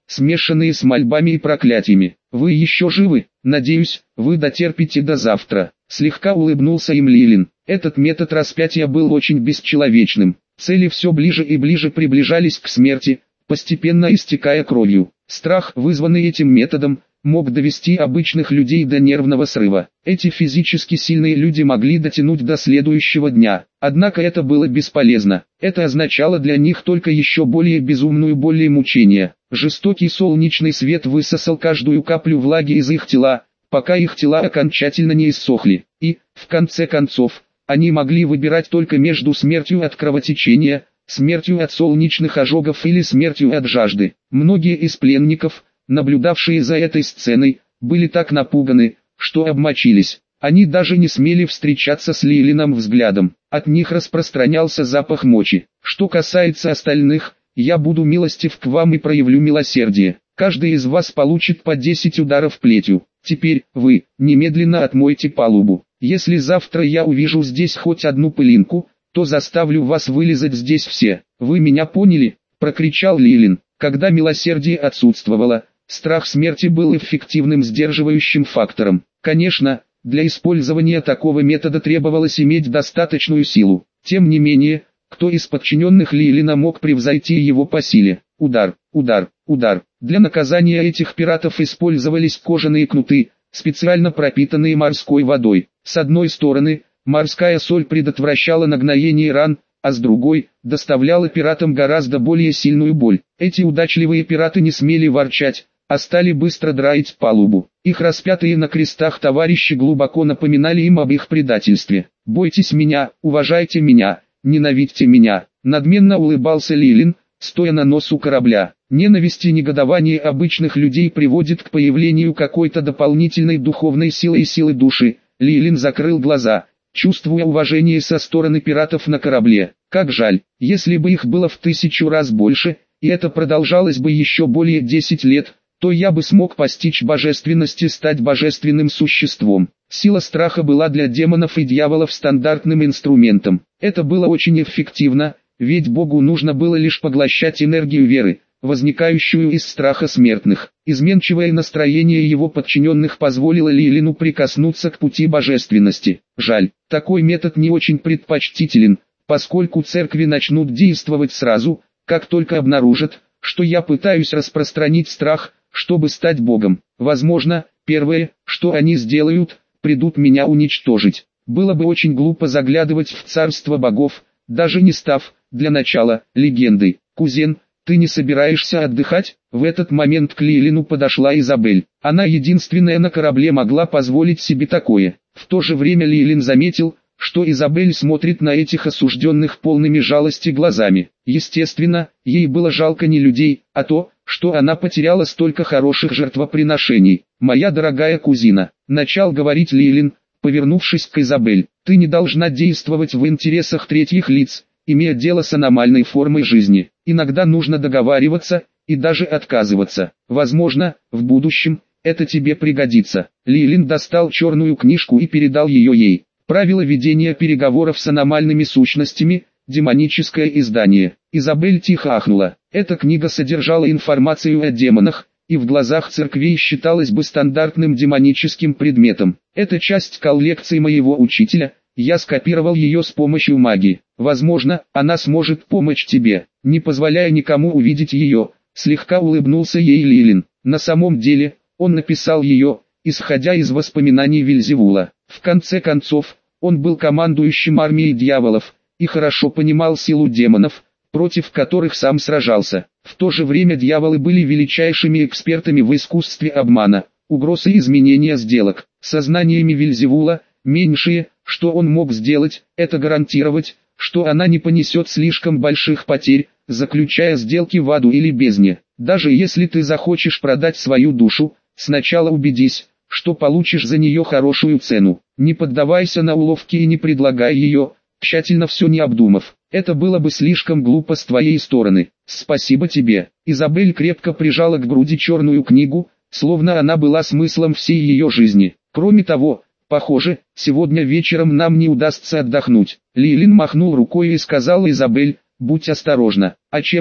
смешанные с мольбами и проклятиями. «Вы еще живы? Надеюсь, вы дотерпите до завтра», — слегка улыбнулся им Лилин. Этот метод распятия был очень бесчеловечным. Цели все ближе и ближе приближались к смерти, постепенно истекая кровью. Страх, вызванный этим методом, мог довести обычных людей до нервного срыва. Эти физически сильные люди могли дотянуть до следующего дня. Однако это было бесполезно. Это означало для них только еще более безумную боль и мучения. Жестокий солнечный свет высосал каждую каплю влаги из их тела, пока их тела окончательно не иссохли. И, в конце концов, они могли выбирать только между смертью от кровотечения, смертью от солнечных ожогов или смертью от жажды. Многие из пленников, наблюдавшие за этой сценой, были так напуганы, что обмочились. Они даже не смели встречаться с Лилином взглядом. От них распространялся запах мочи. Что касается остальных, я буду милостив к вам и проявлю милосердие. Каждый из вас получит по десять ударов плетью. Теперь, вы, немедленно отмойте палубу. Если завтра я увижу здесь хоть одну пылинку, то заставлю вас вылизать здесь все. Вы меня поняли? Прокричал Лилин. Когда милосердие отсутствовало, страх смерти был эффективным сдерживающим фактором. Конечно, для использования такого метода требовалось иметь достаточную силу. Тем не менее, кто из подчиненных Лилина мог превзойти его по силе? Удар, удар, удар. Для наказания этих пиратов использовались кожаные кнуты, специально пропитанные морской водой. С одной стороны, морская соль предотвращала нагноение ран, а с другой, доставляла пиратам гораздо более сильную боль. Эти удачливые пираты не смели ворчать, а стали быстро драить палубу. Их распятые на крестах товарищи глубоко напоминали им об их предательстве. «Бойтесь меня, уважайте меня, ненавидьте меня», — надменно улыбался Лилин, стоя на носу корабля. Ненависть и негодование обычных людей приводит к появлению какой-то дополнительной духовной силы и силы души. Лилин закрыл глаза, чувствуя уважение со стороны пиратов на корабле. Как жаль, если бы их было в тысячу раз больше, и это продолжалось бы еще более десять лет, то я бы смог постичь божественность и стать божественным существом. Сила страха была для демонов и дьяволов стандартным инструментом. Это было очень эффективно, ведь Богу нужно было лишь поглощать энергию веры, возникающую из страха смертных. Изменчивое настроение его подчиненных позволило Лилину прикоснуться к пути божественности. Жаль, такой метод не очень предпочтителен, поскольку церкви начнут действовать сразу, как только обнаружат, что я пытаюсь распространить страх, чтобы стать Богом. Возможно, первое, что они сделают, придут меня уничтожить. Было бы очень глупо заглядывать в царство богов, даже не став, для начала, легендой. «Кузен, ты не собираешься отдыхать?» В этот момент к Лилину подошла Изабель. Она единственная на корабле могла позволить себе такое. В то же время Лилин заметил, что Изабель смотрит на этих осужденных полными жалости глазами. Естественно, ей было жалко не людей, а то, что она потеряла столько хороших жертвоприношений. «Моя дорогая кузина», — начал говорить Лилин, повернувшись к Изабель, — «ты не должна действовать в интересах третьих лиц, имея дело с аномальной формой жизни. Иногда нужно договариваться, и даже отказываться. Возможно, в будущем, это тебе пригодится». Лилин достал черную книжку и передал ее ей. «Правила ведения переговоров с аномальными сущностями», демоническое издание. Изабель тихо ахнула. Эта книга содержала информацию о демонах, и в глазах церквей считалась бы стандартным демоническим предметом. «Это часть коллекции моего учителя, я скопировал ее с помощью магии. Возможно, она сможет помочь тебе». Не позволяя никому увидеть ее, слегка улыбнулся ей Лилин. На самом деле, он написал ее, исходя из воспоминаний Вельзевула. В конце концов, он был командующим армией дьяволов, и хорошо понимал силу демонов, против которых сам сражался. В то же время дьяволы были величайшими экспертами в искусстве обмана, угроз и изменения сделок. Сознаниями Вельзевула, меньшее, что он мог сделать, это гарантировать, что она не понесет слишком больших потерь, заключая сделки в аду или бездне. Даже если ты захочешь продать свою душу, сначала убедись, что получишь за нее хорошую цену. Не поддавайся на уловки и не предлагай ее, тщательно все не обдумав. Это было бы слишком глупо с твоей стороны. Спасибо тебе. Изабель крепко прижала к груди черную книгу, словно она была смыслом всей ее жизни. Кроме того, похоже, сегодня вечером нам не удастся отдохнуть. Лилин махнул рукой и сказал Изабель, будь осторожна. А чем ты?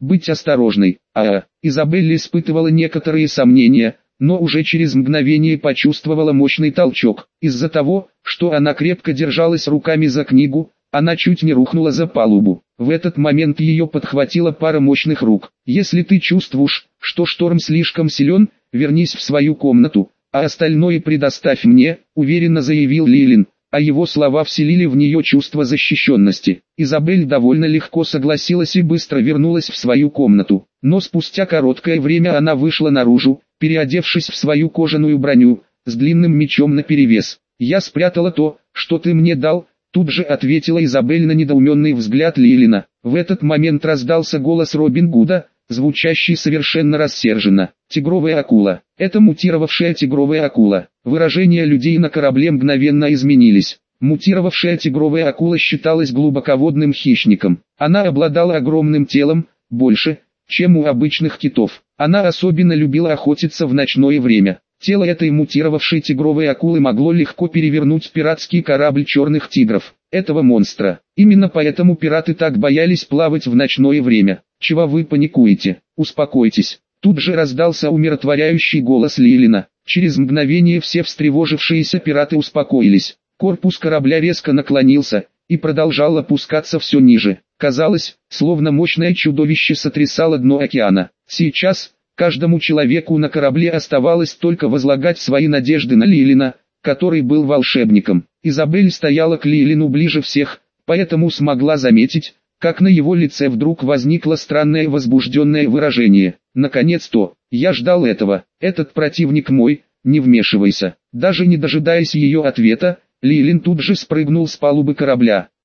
быть осторожной. А, Изабелла испытывала некоторые сомнения, но уже через мгновение почувствовала мощный толчок. Из-за того, что она крепко держалась руками за книгу, она чуть не рухнула за палубу. В этот момент ее подхватила пара мощных рук. «Если ты чувствуешь, что шторм слишком силен, вернись в свою комнату, а остальное предоставь мне», — уверенно заявил Лилин, а его слова вселили в нее чувство защищенности. Изабель довольно легко согласилась и быстро вернулась в свою комнату. Но спустя короткое время она вышла наружу, переодевшись в свою кожаную броню, с длинным мечом наперевес. «Я спрятала то, что ты мне дал», — тут же ответила Изабель на недоуменный взгляд Лилина. В этот момент раздался голос Робин Гуда, звучащий совершенно рассерженно. «Тигровая акула. Это мутировавшая тигровая акула». Выражения людей на корабле мгновенно изменились. Мутировавшая тигровая акула считалась глубоководным хищником. Она обладала огромным телом, больше, чем у обычных китов. Она особенно любила охотиться в ночное время. Тело этой мутировавшей тигровой акулы могло легко перевернуть пиратский корабль черных тигров, этого монстра. Именно поэтому пираты так боялись плавать в ночное время. «Чего вы паникуете? Успокойтесь». Тут же раздался умиротворяющий голос Лилина. Через мгновение все встревожившиеся пираты успокоились. Корпус корабля резко наклонился и продолжал опускаться все ниже. Казалось, словно мощное чудовище сотрясало дно океана. Сейчас каждому человеку на корабле оставалось только возлагать свои надежды на Лилина, который был волшебником. Изабель стояла к Лилину ближе всех, поэтому смогла заметить, как на его лице вдруг возникло странное возбужденное выражение. «Наконец-то, я ждал этого, этот противник мой, не вмешивайся». Даже не дожидаясь ее ответа, Лилин тут же спрыгнул с палубы корабля.